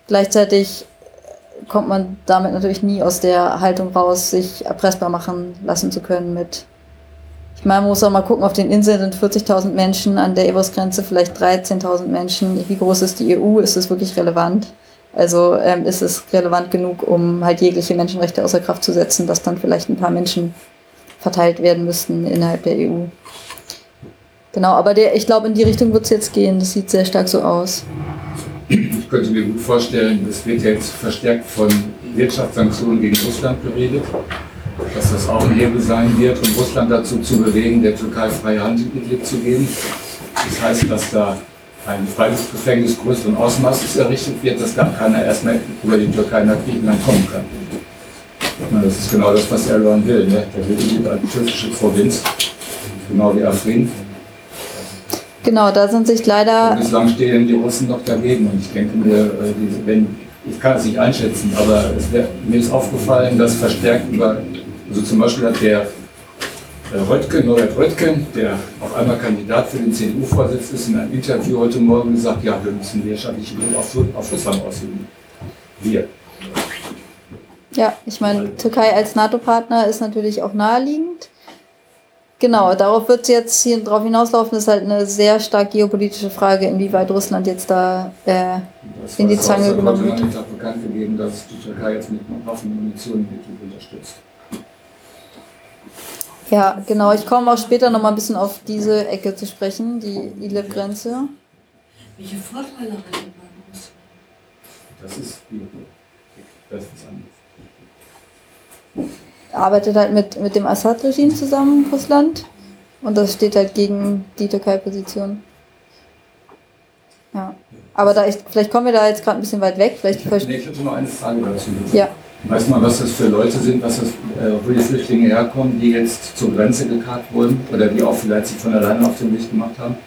Gleichzeitig kommt man damit natürlich nie aus der Haltung raus, sich erpressbar machen lassen zu können mit, ich meine, man muss auch mal gucken, auf den Inseln sind vierzigtausend Menschen, an der E B O S-Grenze vielleicht dreizehntausend Menschen. Wie groß ist die E U? Ist es wirklich relevant? Also ähm, ist es relevant genug, um halt jegliche Menschenrechte außer Kraft zu setzen, dass dann vielleicht ein paar Menschen verteilt werden müssten innerhalb der E U. Genau, aber der, ich glaube, in die Richtung wird es jetzt gehen. Das sieht sehr stark so aus. Ich könnte mir gut vorstellen, es wird jetzt verstärkt von Wirtschaftssanktionen gegen Russland geredet, dass das auch ein Hebel sein wird, um Russland dazu zu bewegen, der Türkei freie Hand Idlib zu geben. Das heißt, dass da ein Freiluftgefängnis größeren Ausmaßes errichtet wird, dass dann keiner erstmal über die Türkei nach Griechenland kommen kann. Na, das ist genau das, was Erdogan will. Ne? Der will die eine türkische Provinz, genau wie Afrin. Genau, da sind sich leider... Und bislang stehen die Russen noch dagegen. Und ich denke mir, wenn, ich kann es nicht einschätzen, aber es wär, mir ist aufgefallen, dass verstärkt über, also zum Beispiel hat der Röttgen, Norbert Röttgen, der auf einmal Kandidat für den C D U-Vorsitz ist, in einem Interview heute Morgen gesagt, ja, wir müssen wirtschaftlichen Druck auf, auf Russland ausüben. Wir. Ja, ich meine, Türkei als NATO-Partner ist natürlich auch naheliegend. Genau, darauf wird es jetzt hier drauf hinauslaufen, das ist halt eine sehr stark geopolitische Frage, inwieweit Russland jetzt da äh, in die Zange genommen wird. Es hat bekannt gegeben, dass die Türkei jetzt mit Waffen und Munition unterstützt. Ja, genau, ich komme auch später nochmal ein bisschen auf diese Ecke zu sprechen, die Idlib-Grenze. Welche Vorteile hat die bei Russland? Das ist das ist anders. Arbeitet halt mit, mit dem Assad-Regime zusammen, Russland. Und das steht halt gegen die Türkei-Position. Ja. Aber da ich, vielleicht kommen wir da jetzt gerade ein bisschen weit weg. Vielleicht ich, hätte, nee, ich hätte noch eine Frage dazu. Ja. Weiß man, was das für Leute sind, was das, äh, wo die Flüchtlinge herkommen, die jetzt zur Grenze gekarrt wurden oder die auch vielleicht sich von alleine auf den Weg gemacht haben?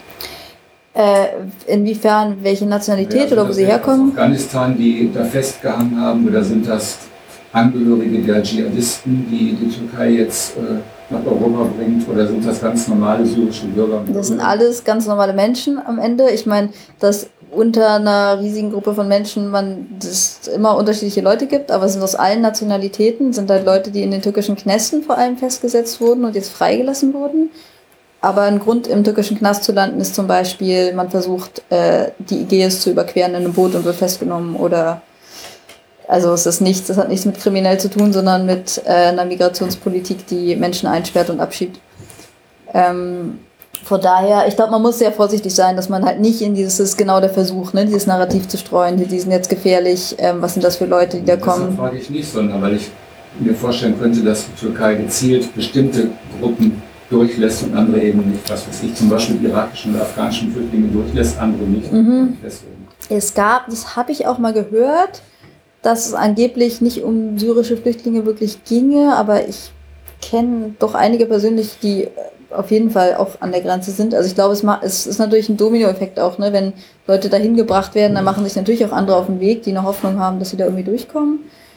Äh, inwiefern, welche Nationalität ja, also oder wo sie herkommen? Aus Afghanistan, die da festgehangen haben, oder sind das Angehörige der Dschihadisten, die die Türkei jetzt äh, nach Europa bringt, oder sind das ganz normale syrische Bürger? Das sind alles ganz normale Menschen am Ende. Ich meine, dass unter einer riesigen Gruppe von Menschen man es immer unterschiedliche Leute gibt, aber es sind aus allen Nationalitäten, sind halt Leute, die in den türkischen Knästen vor allem festgesetzt wurden und jetzt freigelassen wurden. Aber ein Grund, im türkischen Knast zu landen, ist zum Beispiel, man versucht, äh, die Ägäis zu überqueren in einem Boot und wird festgenommen oder also es ist nichts, es hat nichts mit kriminell zu tun, sondern mit äh, einer Migrationspolitik, die Menschen einsperrt und abschiebt. Ähm, von daher, ich glaube, man muss sehr vorsichtig sein, dass man halt nicht in dieses, das ist genau der Versuch, ne, dieses Narrativ zu streuen, die sind jetzt gefährlich, ähm, was sind das für Leute, die da kommen. Das frage ich nicht, sondern weil ich mir vorstellen könnte, dass die Türkei gezielt bestimmte Gruppen durchlässt und andere eben nicht. Was weiß ich, zum Beispiel die irakischen oder afghanischen Flüchtlinge durchlässt, andere nicht. Mhm. Es gab, das habe ich auch mal gehört, dass es angeblich nicht um syrische Flüchtlinge wirklich ginge, aber ich kenne doch einige persönlich, die auf jeden Fall auch an der Grenze sind. Also ich glaube, es, es ist natürlich ein Dominoeffekt auch, ne? Wenn Leute dahin gebracht werden, dann machen sich natürlich auch andere auf den Weg, die eine Hoffnung haben, dass sie da irgendwie durchkommen.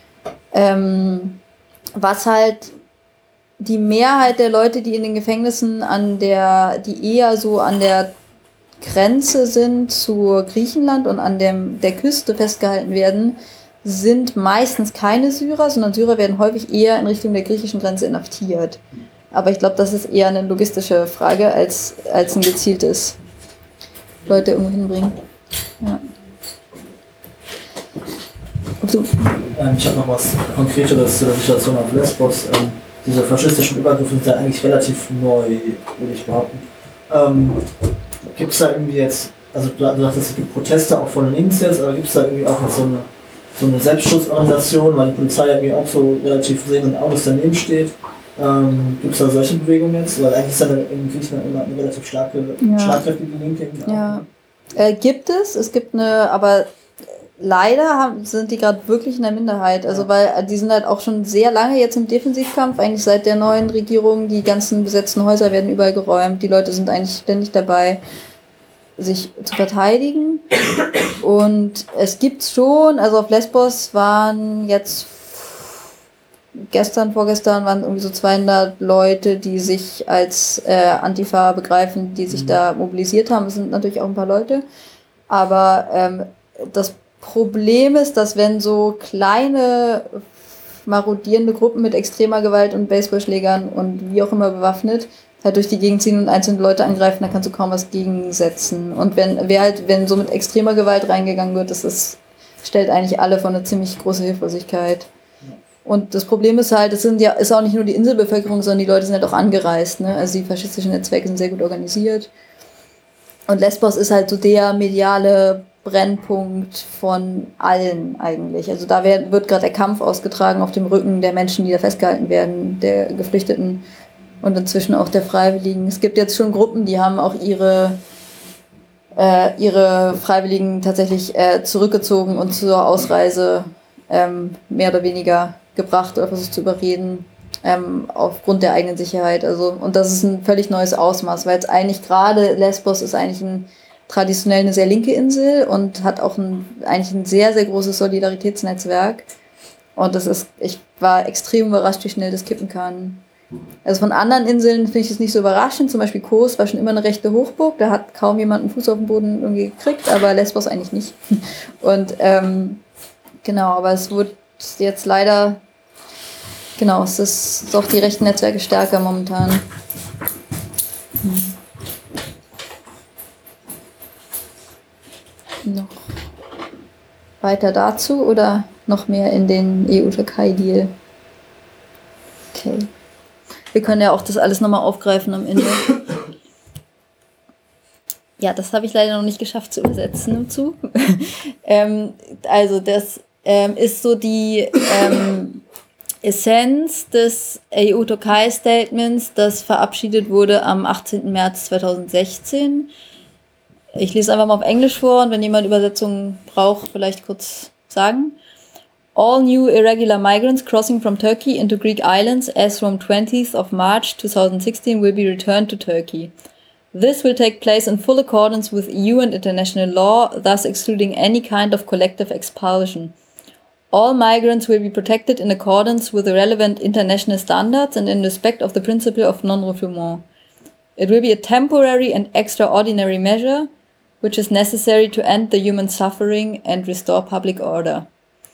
Ähm, was halt die Mehrheit der Leute, die in den Gefängnissen an der, die eher so an der Grenze sind zu Griechenland und an dem, der Küste festgehalten werden, sind meistens keine Syrer, sondern Syrer werden häufig eher in Richtung der griechischen Grenze inhaftiert. Aber ich glaube, das ist eher eine logistische Frage als, als ein gezieltes Leute irgendwo hinbringen. Ja. So. Ähm, ich habe noch was Konkreteres zu der Situation auf Lesbos. Ähm, diese faschistischen Übergriffe sind ja eigentlich relativ neu, würde ich behaupten. Ähm, gibt es da irgendwie jetzt, also du sagst, es gibt Proteste auch von links jetzt, aber gibt es da irgendwie auch noch so eine so eine Selbstschutzorganisation, weil die Polizei irgendwie auch so relativ sehenden Auges daneben steht. Ähm, Gibt es da solche Bewegungen jetzt? Weil eigentlich ist ja in Griechenland immer eine relativ starke, ja. schlagkräftige Linke. Ja, äh, gibt es. Es gibt eine, aber leider haben, sind die gerade wirklich in der Minderheit. Also weil die sind halt auch schon sehr lange jetzt im Defensivkampf, eigentlich seit der neuen Regierung. Die ganzen besetzten Häuser werden überall geräumt. Die Leute sind eigentlich ständig dabei, sich zu verteidigen. Und es gibt schon, also auf Lesbos waren jetzt gestern, vorgestern waren irgendwie so zweihundert Leute, die sich als äh, Antifa begreifen, die sich mhm. da mobilisiert haben. Es sind natürlich auch ein paar Leute. Aber ähm, das Problem ist, dass wenn so kleine marodierende Gruppen mit extremer Gewalt und Baseballschlägern und wie auch immer bewaffnet halt durch die Gegend ziehen und einzelne Leute angreifen, dann kannst du kaum was gegensetzen. Und wenn wer halt, wenn so mit extremer Gewalt reingegangen wird, das ist, stellt eigentlich alle vor eine ziemlich große Hilflosigkeit. Und das Problem ist halt, es sind ja, ist auch nicht nur die Inselbevölkerung, sondern die Leute sind halt auch angereist, ne? Also die faschistischen Netzwerke sind sehr gut organisiert. Und Lesbos ist halt so der mediale Brennpunkt von allen eigentlich. Also da wird, wird gerade der Kampf ausgetragen auf dem Rücken der Menschen, die da festgehalten werden, der Geflüchteten und inzwischen auch der Freiwilligen. Es gibt jetzt schon Gruppen, die haben auch ihre, äh, ihre Freiwilligen tatsächlich äh, zurückgezogen und zur Ausreise ähm, mehr oder weniger gebracht oder versucht zu überreden, ähm, aufgrund der eigenen Sicherheit. Also, und das ist ein völlig neues Ausmaß, weil jetzt eigentlich gerade Lesbos ist eigentlich ein traditionell eine sehr linke Insel und hat auch ein, eigentlich ein sehr, sehr großes Solidaritätsnetzwerk. Und das ist, ich war extrem überrascht, wie schnell das kippen kann. Also von anderen Inseln finde ich es nicht so überraschend. Zum Beispiel Kos war schon immer eine rechte Hochburg, da hat kaum jemand einen Fuß auf den Boden irgendwie gekriegt, aber Lesbos eigentlich nicht. Und ähm, genau, aber es wird jetzt leider, genau, es ist doch die rechten Netzwerke stärker momentan. Hm. Noch weiter dazu oder noch mehr in den E U-Türkei-Deal? Okay. Wir können ja auch das alles nochmal aufgreifen am Ende. Ja, das habe ich leider noch nicht geschafft zu übersetzen im Zug. ähm, also das ähm, ist so die ähm, Essenz des E U-Türkei-Statements, das verabschiedet wurde am achtzehnten März zweitausendsechzehn. Ich lese einfach mal auf Englisch vor und wenn jemand Übersetzungen braucht, vielleicht kurz sagen. All new irregular migrants crossing from Turkey into Greek islands as from twentieth of March twenty sixteen will be returned to Turkey. This will take place in full accordance with E U and international law, thus excluding any kind of collective expulsion. All migrants will be protected in accordance with the relevant international standards and in respect of the principle of non-refoulement. It will be a temporary and extraordinary measure which is necessary to end the human suffering and restore public order.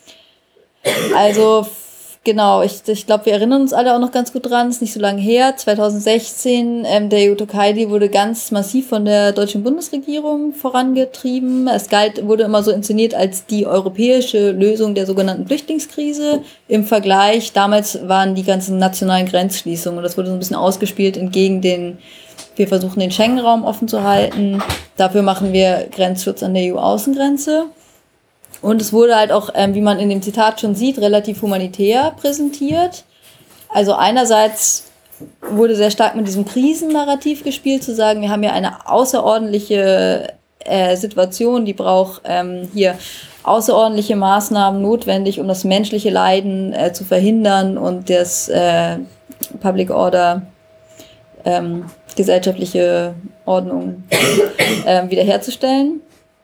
Also, f- genau, ich, ich glaube, wir erinnern uns alle auch noch ganz gut dran, ist nicht so lange her, zweitausendsechzehn, ähm, der E U-Türkei wurde ganz massiv von der deutschen Bundesregierung vorangetrieben. Es galt, wurde immer so inszeniert als die europäische Lösung der sogenannten Flüchtlingskrise. Im Vergleich, damals waren die ganzen nationalen Grenzschließungen und das wurde so ein bisschen ausgespielt entgegen den, wir versuchen den Schengen-Raum offen zu halten, dafür machen wir Grenzschutz an der E U-Außengrenze. Und es wurde halt auch, ähm, wie man in dem Zitat schon sieht, relativ humanitär präsentiert. Also einerseits wurde sehr stark mit diesem Krisennarrativ gespielt, zu sagen, wir haben hier eine außerordentliche äh, Situation, die braucht ähm, hier außerordentliche Maßnahmen notwendig, um das menschliche Leiden äh, zu verhindern und das äh, Public Order, ähm, gesellschaftliche Ordnung äh, wiederherzustellen.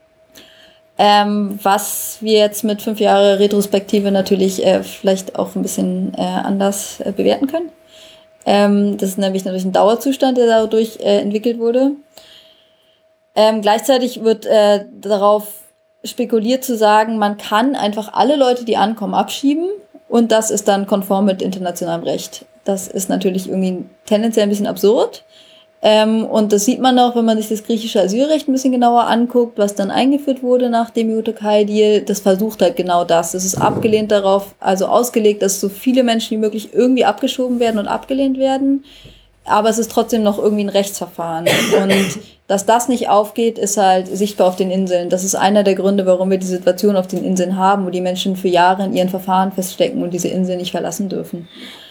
Ähm, was wir jetzt mit fünf Jahre Retrospektive natürlich äh, vielleicht auch ein bisschen äh, anders äh, bewerten können. Ähm, das ist nämlich natürlich ein Dauerzustand, der dadurch äh, entwickelt wurde. Ähm, gleichzeitig wird äh, darauf spekuliert zu sagen, man kann einfach alle Leute, die ankommen, abschieben und das ist dann konform mit internationalem Recht. Das ist natürlich irgendwie tendenziell ein bisschen absurd. Ähm, und das sieht man auch, wenn man sich das griechische Asylrecht ein bisschen genauer anguckt, was dann eingeführt wurde nach dem E U-Türkei-Deal. Das versucht halt genau das. Das ist abgelehnt darauf, also ausgelegt, dass so viele Menschen wie möglich irgendwie abgeschoben werden und abgelehnt werden. Aber es ist trotzdem noch irgendwie ein Rechtsverfahren. Und dass das nicht aufgeht, ist halt sichtbar auf den Inseln. Das ist einer der Gründe, warum wir die Situation auf den Inseln haben, wo die Menschen für Jahre in ihren Verfahren feststecken und diese Inseln nicht verlassen dürfen.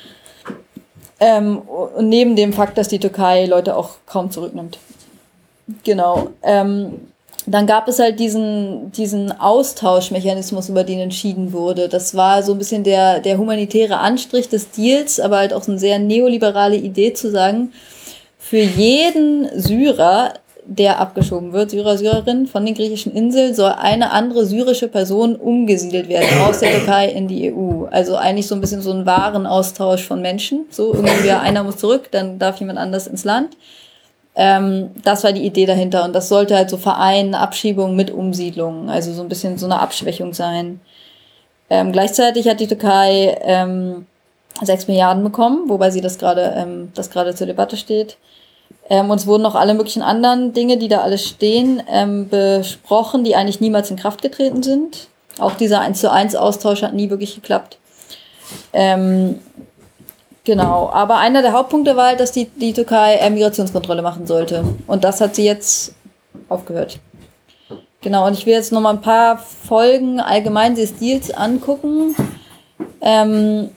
Ähm, und neben dem Fakt, dass die Türkei Leute auch kaum zurücknimmt. Genau. Ähm, dann gab es halt diesen, diesen Austauschmechanismus, über den entschieden wurde. Das war so ein bisschen der, der humanitäre Anstrich des Deals, aber halt auch so eine sehr neoliberale Idee zu sagen, für jeden Syrer, der abgeschoben wird, Syrer, Syrerin von den griechischen Inseln, soll eine andere syrische Person umgesiedelt werden aus der Türkei in die E U. Also eigentlich so ein bisschen so ein Warenaustausch von Menschen. So irgendwie einer muss zurück, dann darf jemand anders ins Land. Ähm, das war die Idee dahinter und das sollte halt so vereinen, Abschiebung mit Umsiedlung, also so ein bisschen so eine Abschwächung sein. Ähm, gleichzeitig hat die Türkei ähm, sechs Milliarden bekommen, wobei sie das gerade ähm, das gerade zur Debatte steht. Ähm, und es wurden noch alle möglichen anderen Dinge, die da alles stehen, ähm, besprochen, die eigentlich niemals in Kraft getreten sind. Auch dieser eins zu eins Austausch hat nie wirklich geklappt. Ähm, Genau, aber einer der Hauptpunkte war halt, dass die, die Türkei äh, Migrationskontrolle machen sollte. Und das hat sie jetzt aufgehört. Genau, und ich will jetzt nochmal ein paar Folgen allgemein des Deals angucken. Ähm,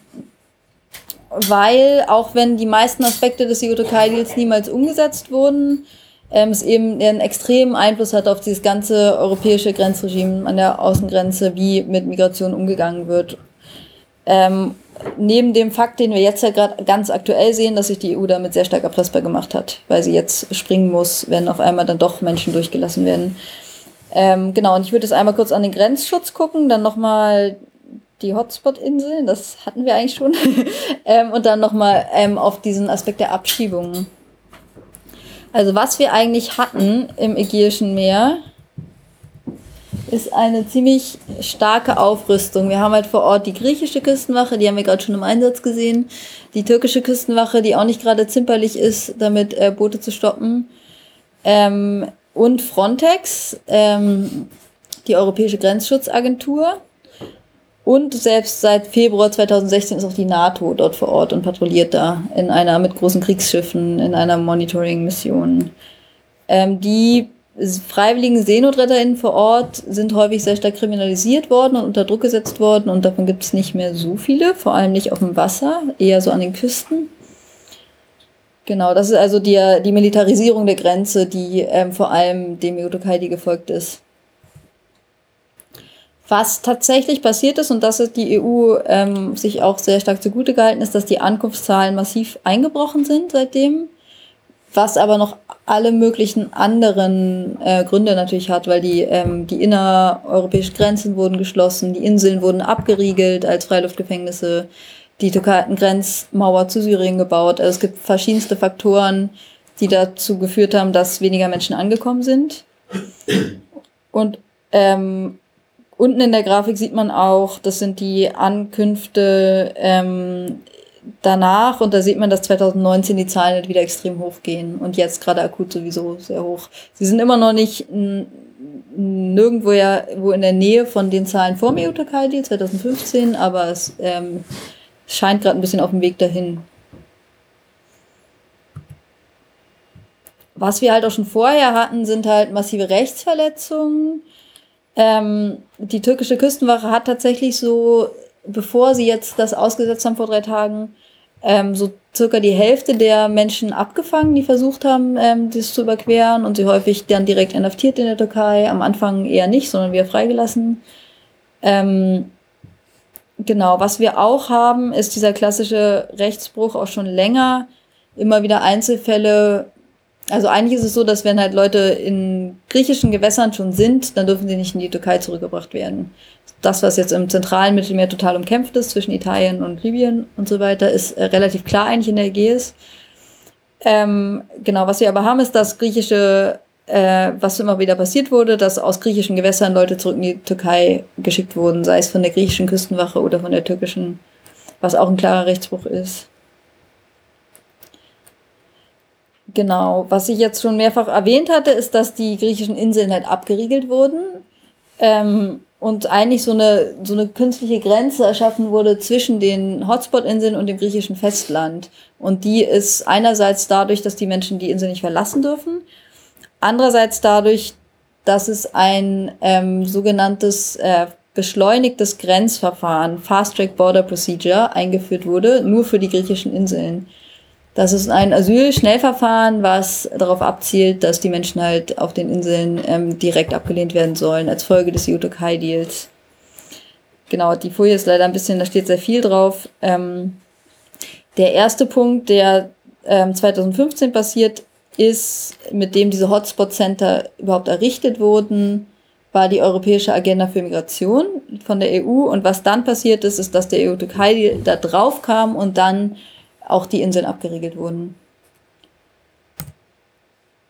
weil, auch wenn die meisten Aspekte des E U-Türkei-Deals niemals umgesetzt wurden, ähm, es eben einen extremen Einfluss hat auf dieses ganze europäische Grenzregime an der Außengrenze, wie mit Migration umgegangen wird. Ähm, Neben dem Fakt, den wir jetzt ja gerade ganz aktuell sehen, dass sich die E U damit sehr stark erpressbar gemacht hat, weil sie jetzt springen muss, wenn auf einmal dann doch Menschen durchgelassen werden. Ähm, genau, und ich würde jetzt einmal kurz an den Grenzschutz gucken, dann nochmal die Hotspot-Inseln, das hatten wir eigentlich schon, ähm, und dann nochmal ähm, auf diesen Aspekt der Abschiebungen. Also was wir eigentlich hatten im Ägäischen Meer, ist eine ziemlich starke Aufrüstung. Wir haben halt vor Ort die griechische Küstenwache, die haben wir gerade schon im Einsatz gesehen, die türkische Küstenwache, die auch nicht gerade zimperlich ist, damit äh, Boote zu stoppen, ähm, und Frontex, ähm, die Europäische Grenzschutzagentur, und selbst seit Februar zweitausendsechzehn ist auch die NATO dort vor Ort und patrouilliert da in einer mit großen Kriegsschiffen in einer Monitoring-Mission. Ähm, die freiwilligen SeenotretterInnen vor Ort sind häufig sehr stark kriminalisiert worden und unter Druck gesetzt worden und davon gibt es nicht mehr so viele, vor allem nicht auf dem Wasser, eher so an den Küsten. Genau, das ist also die, die Militarisierung der Grenze, die ähm, vor allem dem E U-Türkei gefolgt ist. Was tatsächlich passiert ist, und das ist die E U ähm, sich auch sehr stark zugute gehalten, ist, dass die Ankunftszahlen massiv eingebrochen sind seitdem. Was aber noch alle möglichen anderen äh, Gründe natürlich hat, weil die, ähm, die innereuropäischen Grenzen wurden geschlossen, die Inseln wurden abgeriegelt als Freiluftgefängnisse, die Türkei hat eine Grenzmauer zu Syrien gebaut. Also es gibt verschiedenste Faktoren, die dazu geführt haben, dass weniger Menschen angekommen sind. Und ähm, unten in der Grafik sieht man auch, das sind die Ankünfte ähm, danach, und da sieht man, dass zweitausendneunzehn die Zahlen halt wieder extrem hoch gehen und jetzt gerade akut sowieso sehr hoch. Sie sind immer noch nicht n- nirgendwo ja, wo in der Nähe von den Zahlen vor dem E U-Türkei-Deal zweitausendfünfzehn, aber es ähm, scheint gerade ein bisschen auf dem Weg dahin. Was wir halt auch schon vorher hatten, sind halt massive Rechtsverletzungen. Ähm, die türkische Küstenwache hat tatsächlich so, bevor sie jetzt das ausgesetzt haben vor drei Tagen, ähm, so circa die Hälfte der Menschen abgefangen, die versucht haben, ähm, das zu überqueren, und sie häufig dann direkt inhaftiert in der Türkei. Am Anfang eher nicht, sondern wieder freigelassen. Ähm, genau, was wir auch haben, ist dieser klassische Rechtsbruch auch schon länger. Immer wieder Einzelfälle. Also eigentlich ist es so, dass wenn halt Leute in griechischen Gewässern schon sind, dann dürfen sie nicht in die Türkei zurückgebracht werden. Das, was jetzt im zentralen Mittelmeer total umkämpft ist, zwischen Italien und Libyen und so weiter, ist äh, relativ klar eigentlich in der Ägäis. Ähm, genau, was wir aber haben, ist, dass griechische, äh, was immer wieder passiert wurde, dass aus griechischen Gewässern Leute zurück in die Türkei geschickt wurden, sei es von der griechischen Küstenwache oder von der türkischen, was auch ein klarer Rechtsbruch ist. Genau, was ich jetzt schon mehrfach erwähnt hatte, ist, dass die griechischen Inseln halt abgeriegelt wurden. Ähm, Und eigentlich so eine, so eine künstliche Grenze erschaffen wurde zwischen den Hotspot-Inseln und dem griechischen Festland. Und die ist einerseits dadurch, dass die Menschen die Insel nicht verlassen dürfen. Andererseits dadurch, dass es ein ähm, sogenanntes äh, beschleunigtes Grenzverfahren, Fast-Track Border Procedure, eingeführt wurde, nur für die griechischen Inseln. Das ist ein Asyl-Schnellverfahren, was darauf abzielt, dass die Menschen halt auf den Inseln ähm, direkt abgelehnt werden sollen, als Folge des E U-Türkei-Deals. Genau, die Folie ist leider ein bisschen, da steht sehr viel drauf. Ähm, der erste Punkt, der ähm, zweitausendfünfzehn passiert ist, mit dem diese Hotspot-Center überhaupt errichtet wurden, war die Europäische Agenda für Migration von der E U. Und was dann passiert ist, ist, dass der E U-Türkei-Deal da drauf kam und dann auch die Inseln abgeriegelt wurden.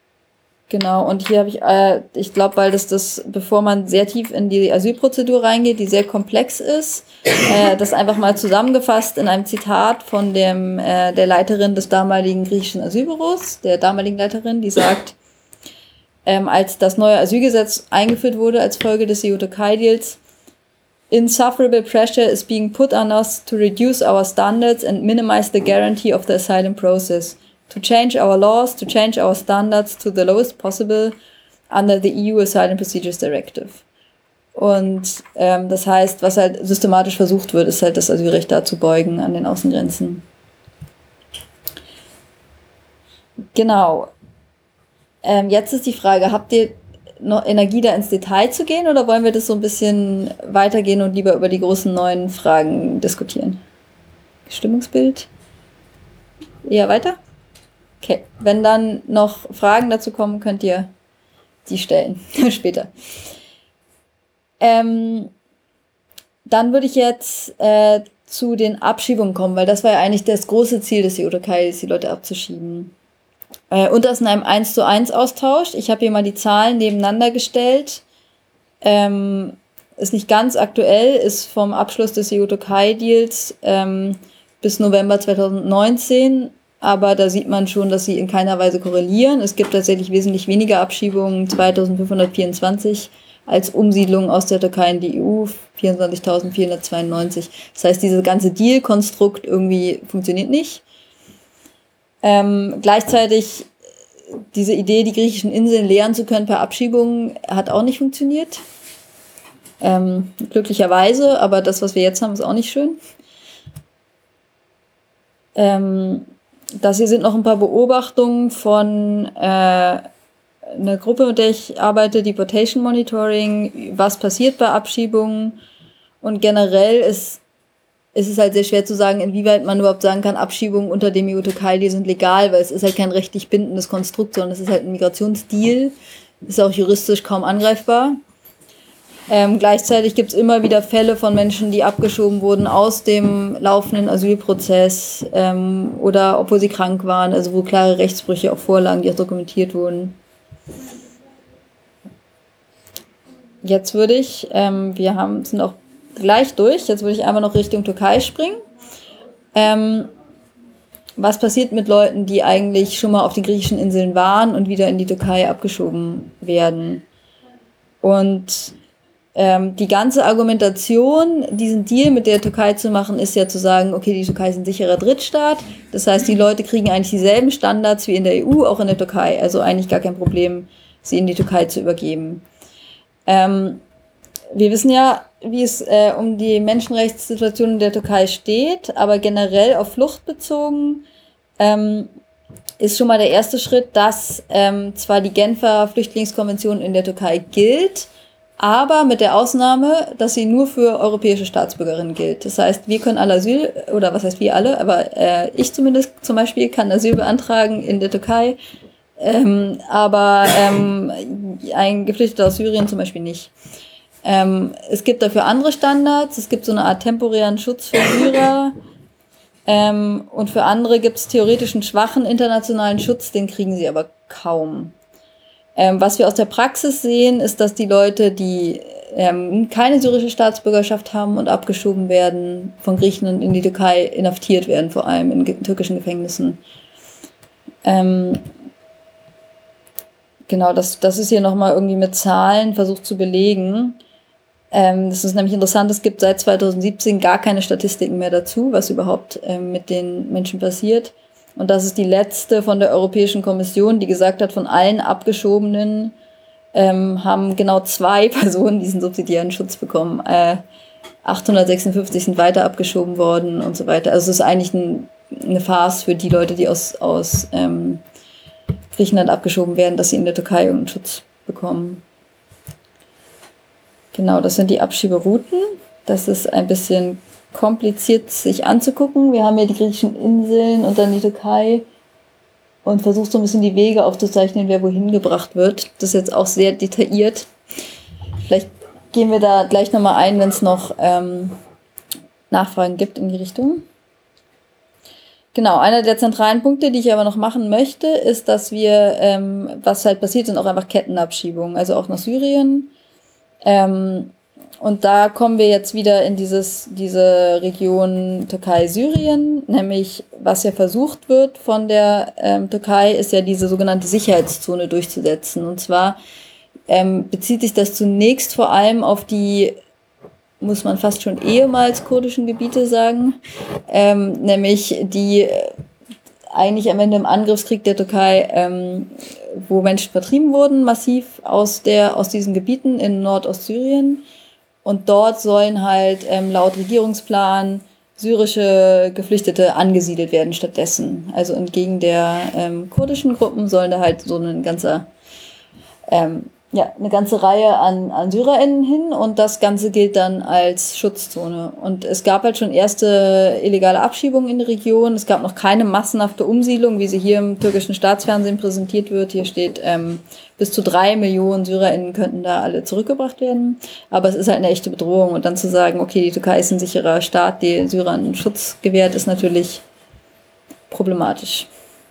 Genau, und hier habe ich, äh, ich glaube, weil das das, bevor man sehr tief in die Asylprozedur reingeht, die sehr komplex ist, äh, das einfach mal zusammengefasst in einem Zitat von dem äh, der Leiterin des damaligen griechischen Asylbüros, der damaligen Leiterin, die sagt, ähm, als das neue Asylgesetz eingeführt wurde als Folge des E U-Türkei-Deals, insufferable pressure is being put on us to reduce our standards and minimize the guarantee of the asylum process. To change our laws, to change our standards to the lowest possible under the E U Asylum Procedures Directive. Und ähm, das heißt, was halt systematisch versucht wird, ist halt das Asylrecht da zu beugen an den Außengrenzen. Genau. Ähm, jetzt ist die Frage, habt ihr noch Energie, da ins Detail zu gehen, oder wollen wir das so ein bisschen weitergehen und lieber über die großen neuen Fragen diskutieren? Stimmungsbild? Eher weiter? Okay, wenn dann noch Fragen dazu kommen, könnt ihr die stellen später. Ähm, dann würde ich jetzt äh, zu den Abschiebungen kommen, weil das war ja eigentlich das große Ziel des E U-Türkei, die Leute abzuschieben. Äh, und das in einem eins zu eins Austausch. Ich habe hier mal die Zahlen nebeneinander gestellt. Ähm, ist nicht ganz aktuell, ist vom Abschluss des E U-Türkei-Deals ähm, bis November zweitausendneunzehn. Aber da sieht man schon, dass sie in keiner Weise korrelieren. Es gibt tatsächlich wesentlich weniger Abschiebungen, zweitausendfünfhundertvierundzwanzig, als Umsiedlungen aus der Türkei in die E U, vierundzwanzigtausendvierhundertzweiundneunzig. Das heißt, dieses ganze Deal-Konstrukt irgendwie funktioniert nicht. Ähm, gleichzeitig diese Idee, die griechischen Inseln leeren zu können per Abschiebung, hat auch nicht funktioniert. Ähm, glücklicherweise, aber das, was wir jetzt haben, ist auch nicht schön. Ähm, Das hier sind noch ein paar Beobachtungen von äh, einer Gruppe, mit der ich arbeite, Deportation Monitoring, was passiert bei Abschiebungen. Und generell ist, ist es halt sehr schwer zu sagen, inwieweit man überhaupt sagen kann, Abschiebungen unter dem E U-Türkei-Deal sind legal, weil es ist halt kein rechtlich bindendes Konstrukt, sondern es ist halt ein Migrationsdeal, ist auch juristisch kaum angreifbar. Ähm, gleichzeitig gibt es immer wieder Fälle von Menschen, die abgeschoben wurden aus dem laufenden Asylprozess ähm, oder obwohl sie krank waren, also wo klare Rechtsbrüche auch vorlagen, die auch dokumentiert wurden. Jetzt würde ich, ähm, wir haben, sind auch gleich durch, jetzt würde ich einmal noch Richtung Türkei springen. Ähm, was passiert mit Leuten, die eigentlich schon mal auf den griechischen Inseln waren und wieder in die Türkei abgeschoben werden? Und Ähm, die ganze Argumentation, diesen Deal mit der Türkei zu machen, ist ja zu sagen, okay, die Türkei ist ein sicherer Drittstaat. Das heißt, die Leute kriegen eigentlich dieselben Standards wie in der E U, auch in der Türkei. Also eigentlich gar kein Problem, sie in die Türkei zu übergeben. Ähm, wir wissen ja, wie es äh, um die Menschenrechtssituation in der Türkei steht, aber generell auf Flucht bezogen ähm, ist schon mal der erste Schritt, dass ähm, zwar die Genfer Flüchtlingskonvention in der Türkei gilt, aber mit der Ausnahme, dass sie nur für europäische Staatsbürgerinnen gilt. Das heißt, wir können alle Asyl, oder was heißt wir alle, aber äh, ich zumindest zum Beispiel kann Asyl beantragen in der Türkei, ähm, aber ähm, ein Geflüchteter aus Syrien zum Beispiel nicht. Ähm, es gibt dafür andere Standards, es gibt so eine Art temporären Schutz für Syrer, ähm, und für andere gibt es theoretischen schwachen internationalen Schutz, den kriegen sie aber kaum. Ähm, was wir aus der Praxis sehen, ist, dass die Leute, die ähm, keine syrische Staatsbürgerschaft haben und abgeschoben werden von Griechenland in die Türkei, inhaftiert werden, vor allem in ge- türkischen Gefängnissen. Ähm, genau, das, das ist hier nochmal irgendwie mit Zahlen versucht zu belegen. Ähm, das ist nämlich interessant, es gibt seit zweitausendsiebzehn gar keine Statistiken mehr dazu, was überhaupt ähm, mit den Menschen passiert. Und das ist die letzte von der Europäischen Kommission, die gesagt hat, von allen Abgeschobenen ähm, haben genau zwei Personen diesen subsidiären Schutz bekommen. Äh, achthundertsechsundfünfzig sind weiter abgeschoben worden und so weiter. Also es ist eigentlich ein, eine Farce für die Leute, die aus, aus ähm, Griechenland abgeschoben werden, dass sie in der Türkei irgendeinen Schutz bekommen. Genau, das sind die Abschieberouten. Das ist ein bisschen kompliziert sich anzugucken. Wir haben ja die griechischen Inseln und dann die Türkei und versucht so ein bisschen die Wege aufzuzeichnen, wer wohin gebracht wird. Das ist jetzt auch sehr detailliert. Vielleicht gehen wir da gleich nochmal ein, wenn es noch ähm, Nachfragen gibt in die Richtung. Genau, einer der zentralen Punkte, die ich aber noch machen möchte, ist, dass wir, ähm, was halt passiert, sind auch einfach Kettenabschiebungen, also auch nach Syrien. Ähm, und da kommen wir jetzt wieder in dieses, diese Region Türkei-Syrien, nämlich was ja versucht wird von der ähm, Türkei, ist ja diese sogenannte Sicherheitszone durchzusetzen. Und zwar ähm, bezieht sich das zunächst vor allem auf die, muss man fast schon ehemals kurdischen Gebiete sagen, ähm, nämlich die eigentlich am Ende im Angriffskrieg der Türkei, ähm, wo Menschen vertrieben wurden, massiv aus der aus diesen Gebieten in Nordostsyrien. Und dort sollen halt ähm, laut Regierungsplan syrische Geflüchtete angesiedelt werden stattdessen. Also entgegen der ähm, kurdischen Gruppen sollen da halt so ein ganzer ähm, Ja, eine ganze Reihe an, an SyrerInnen hin und das Ganze gilt dann als Schutzzone. Und es gab halt schon erste illegale Abschiebungen in der Region. Es gab noch keine massenhafte Umsiedlung, wie sie hier im türkischen Staatsfernsehen präsentiert wird. Hier steht, ähm, bis zu drei Millionen SyrerInnen könnten da alle zurückgebracht werden. Aber es ist halt eine echte Bedrohung. Und dann zu sagen, okay, die Türkei ist ein sicherer Staat, die Syrern Schutz gewährt, ist natürlich problematisch.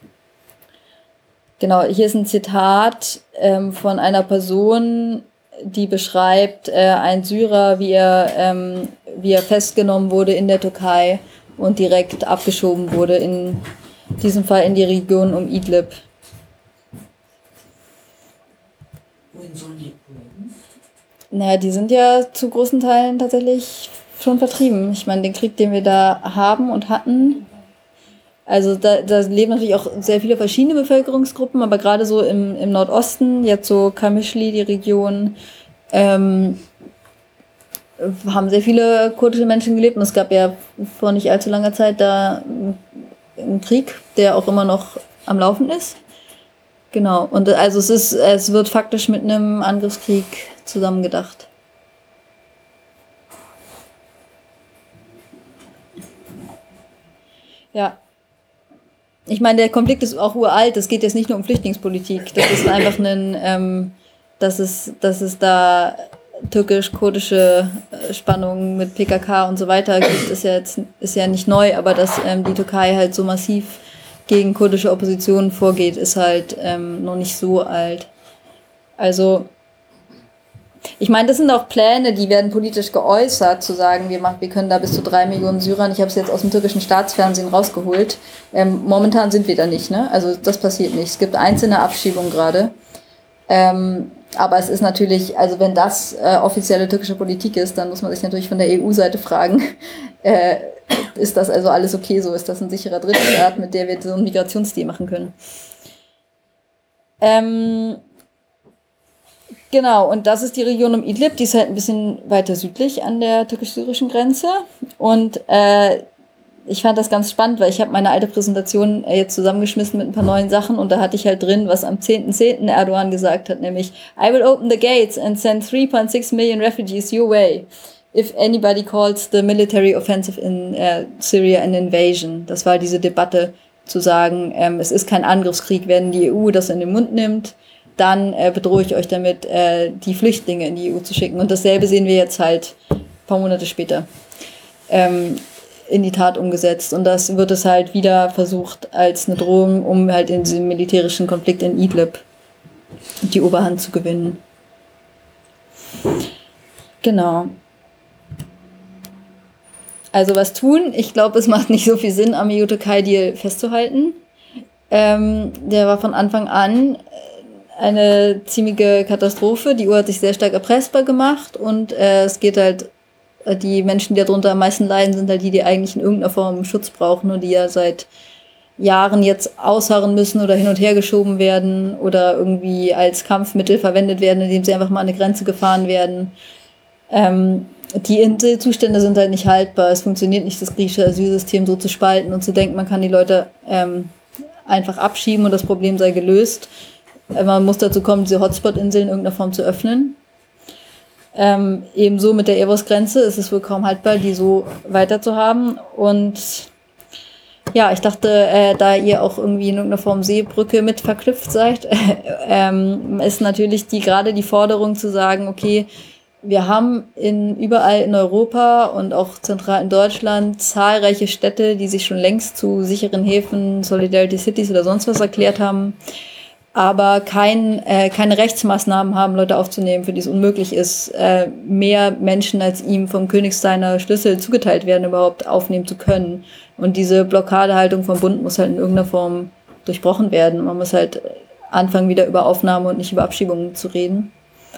Genau, hier ist ein Zitat ähm, von einer Person, die beschreibt, äh, ein Syrer, wie er, ähm, wie er festgenommen wurde in der Türkei und direkt abgeschoben wurde, in diesem Fall in die Region um Idlib. Wohin sollen die bleiben? Naja, die sind ja zu großen Teilen tatsächlich schon vertrieben. Ich meine, den Krieg, den wir da haben und hatten, also da, da leben natürlich auch sehr viele verschiedene Bevölkerungsgruppen, aber gerade so im, im Nordosten, jetzt so Kamischli, die Region, ähm, haben sehr viele kurdische Menschen gelebt und es gab ja vor nicht allzu langer Zeit da einen Krieg, der auch immer noch am Laufen ist. Genau, und also es ist, es wird faktisch mit einem Angriffskrieg zusammengedacht. Ja. Ich meine, der Konflikt ist auch uralt, es geht jetzt nicht nur um Flüchtlingspolitik. Das ist einfach ein, ähm, dass es, dass es da türkisch-kurdische Spannungen mit P K K und so weiter gibt, ist ja jetzt ist ja nicht neu, aber dass ähm, die Türkei halt so massiv gegen kurdische Opposition vorgeht, ist halt ähm, noch nicht so alt. Also ich meine, das sind auch Pläne, die werden politisch geäußert, zu sagen, wir, machen, wir können da bis zu drei Millionen Syrern, ich habe es jetzt aus dem türkischen Staatsfernsehen rausgeholt. Ähm, momentan sind wir da nicht, ne? Also das passiert nicht. Es gibt einzelne Abschiebungen gerade. Ähm, aber es ist natürlich, also wenn das äh, offizielle türkische Politik ist, dann muss man sich natürlich von der E U-Seite fragen, äh, ist das also alles okay so? Ist das ein sicherer Drittstaat, mit der wir so einen Migrationsdeal machen können? Ähm... Genau, und das ist die Region um Idlib, die ist halt ein bisschen weiter südlich an der türkisch-syrischen Grenze. Und äh, ich fand das ganz spannend, weil ich habe meine alte Präsentation äh, jetzt zusammengeschmissen mit ein paar neuen Sachen und da hatte ich halt drin, was am zehnten zehnten Erdogan gesagt hat, nämlich I will open the gates and send three point six million refugees your way if anybody calls the military offensive in uh, Syria an invasion. Das war diese Debatte zu sagen, ähm, es ist kein Angriffskrieg, wenn die E U das in den Mund nimmt, dann äh, bedrohe ich euch damit, äh, die Flüchtlinge in die E U zu schicken. Und dasselbe sehen wir jetzt halt ein paar Monate später ähm, in die Tat umgesetzt. Und das wird es halt wieder versucht als eine Drohung, um halt in diesem militärischen Konflikt in Idlib die Oberhand zu gewinnen. Genau. Also was tun? Ich glaube, es macht nicht so viel Sinn, am E U-Türkei-Deal festzuhalten. Ähm, der war von Anfang an eine ziemliche Katastrophe. Die E U hat sich sehr stark erpressbar gemacht und äh, es geht halt, die Menschen, die darunter am meisten leiden, sind halt die, die eigentlich in irgendeiner Form Schutz brauchen und die ja seit Jahren jetzt ausharren müssen oder hin und her geschoben werden oder irgendwie als Kampfmittel verwendet werden, indem sie einfach mal an eine Grenze gefahren werden. Ähm, die Inselzustände sind halt nicht haltbar. Es funktioniert nicht, das griechische Asylsystem so zu spalten und zu denken, man kann die Leute ähm, einfach abschieben und das Problem sei gelöst. Man muss dazu kommen, diese Hotspot-Inseln in irgendeiner Form zu öffnen. Ähm, ebenso mit der Evros-Grenze ist es wohl kaum haltbar, die so weiter zu haben. Und ja, ich dachte, äh, da ihr auch irgendwie in irgendeiner Form Seebrücke mit verknüpft seid, äh, ähm, ist natürlich die gerade die Forderung zu sagen, okay, wir haben in, überall in Europa und auch zentral in Deutschland zahlreiche Städte, die sich schon längst zu sicheren Häfen, Solidarity Cities oder sonst was erklärt haben, aber kein, äh, keine Rechtsmaßnahmen haben, Leute aufzunehmen, für die es unmöglich ist, äh, mehr Menschen als ihm vom Königsteiner Schlüssel zugeteilt werden, überhaupt aufnehmen zu können. Und diese Blockadehaltung vom Bund muss halt in irgendeiner Form durchbrochen werden. Man muss halt anfangen, wieder über Aufnahme und nicht über Abschiebungen zu reden.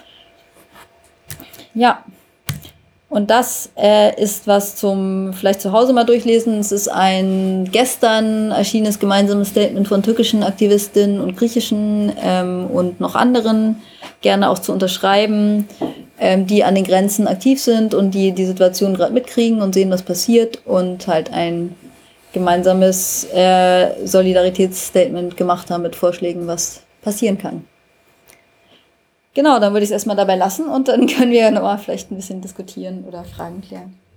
Ja, und das äh, ist was zum vielleicht zu Hause mal durchlesen. Es ist ein gestern erschienenes gemeinsames Statement von türkischen Aktivistinnen und griechischen ähm, und noch anderen, gerne auch zu unterschreiben, ähm, die an den Grenzen aktiv sind und die die Situation gerade mitkriegen und sehen, was passiert und halt ein gemeinsames äh, Solidaritätsstatement gemacht haben mit Vorschlägen, was passieren kann. Genau, dann würde ich es erstmal dabei lassen und dann können wir nochmal vielleicht ein bisschen diskutieren oder Fragen klären.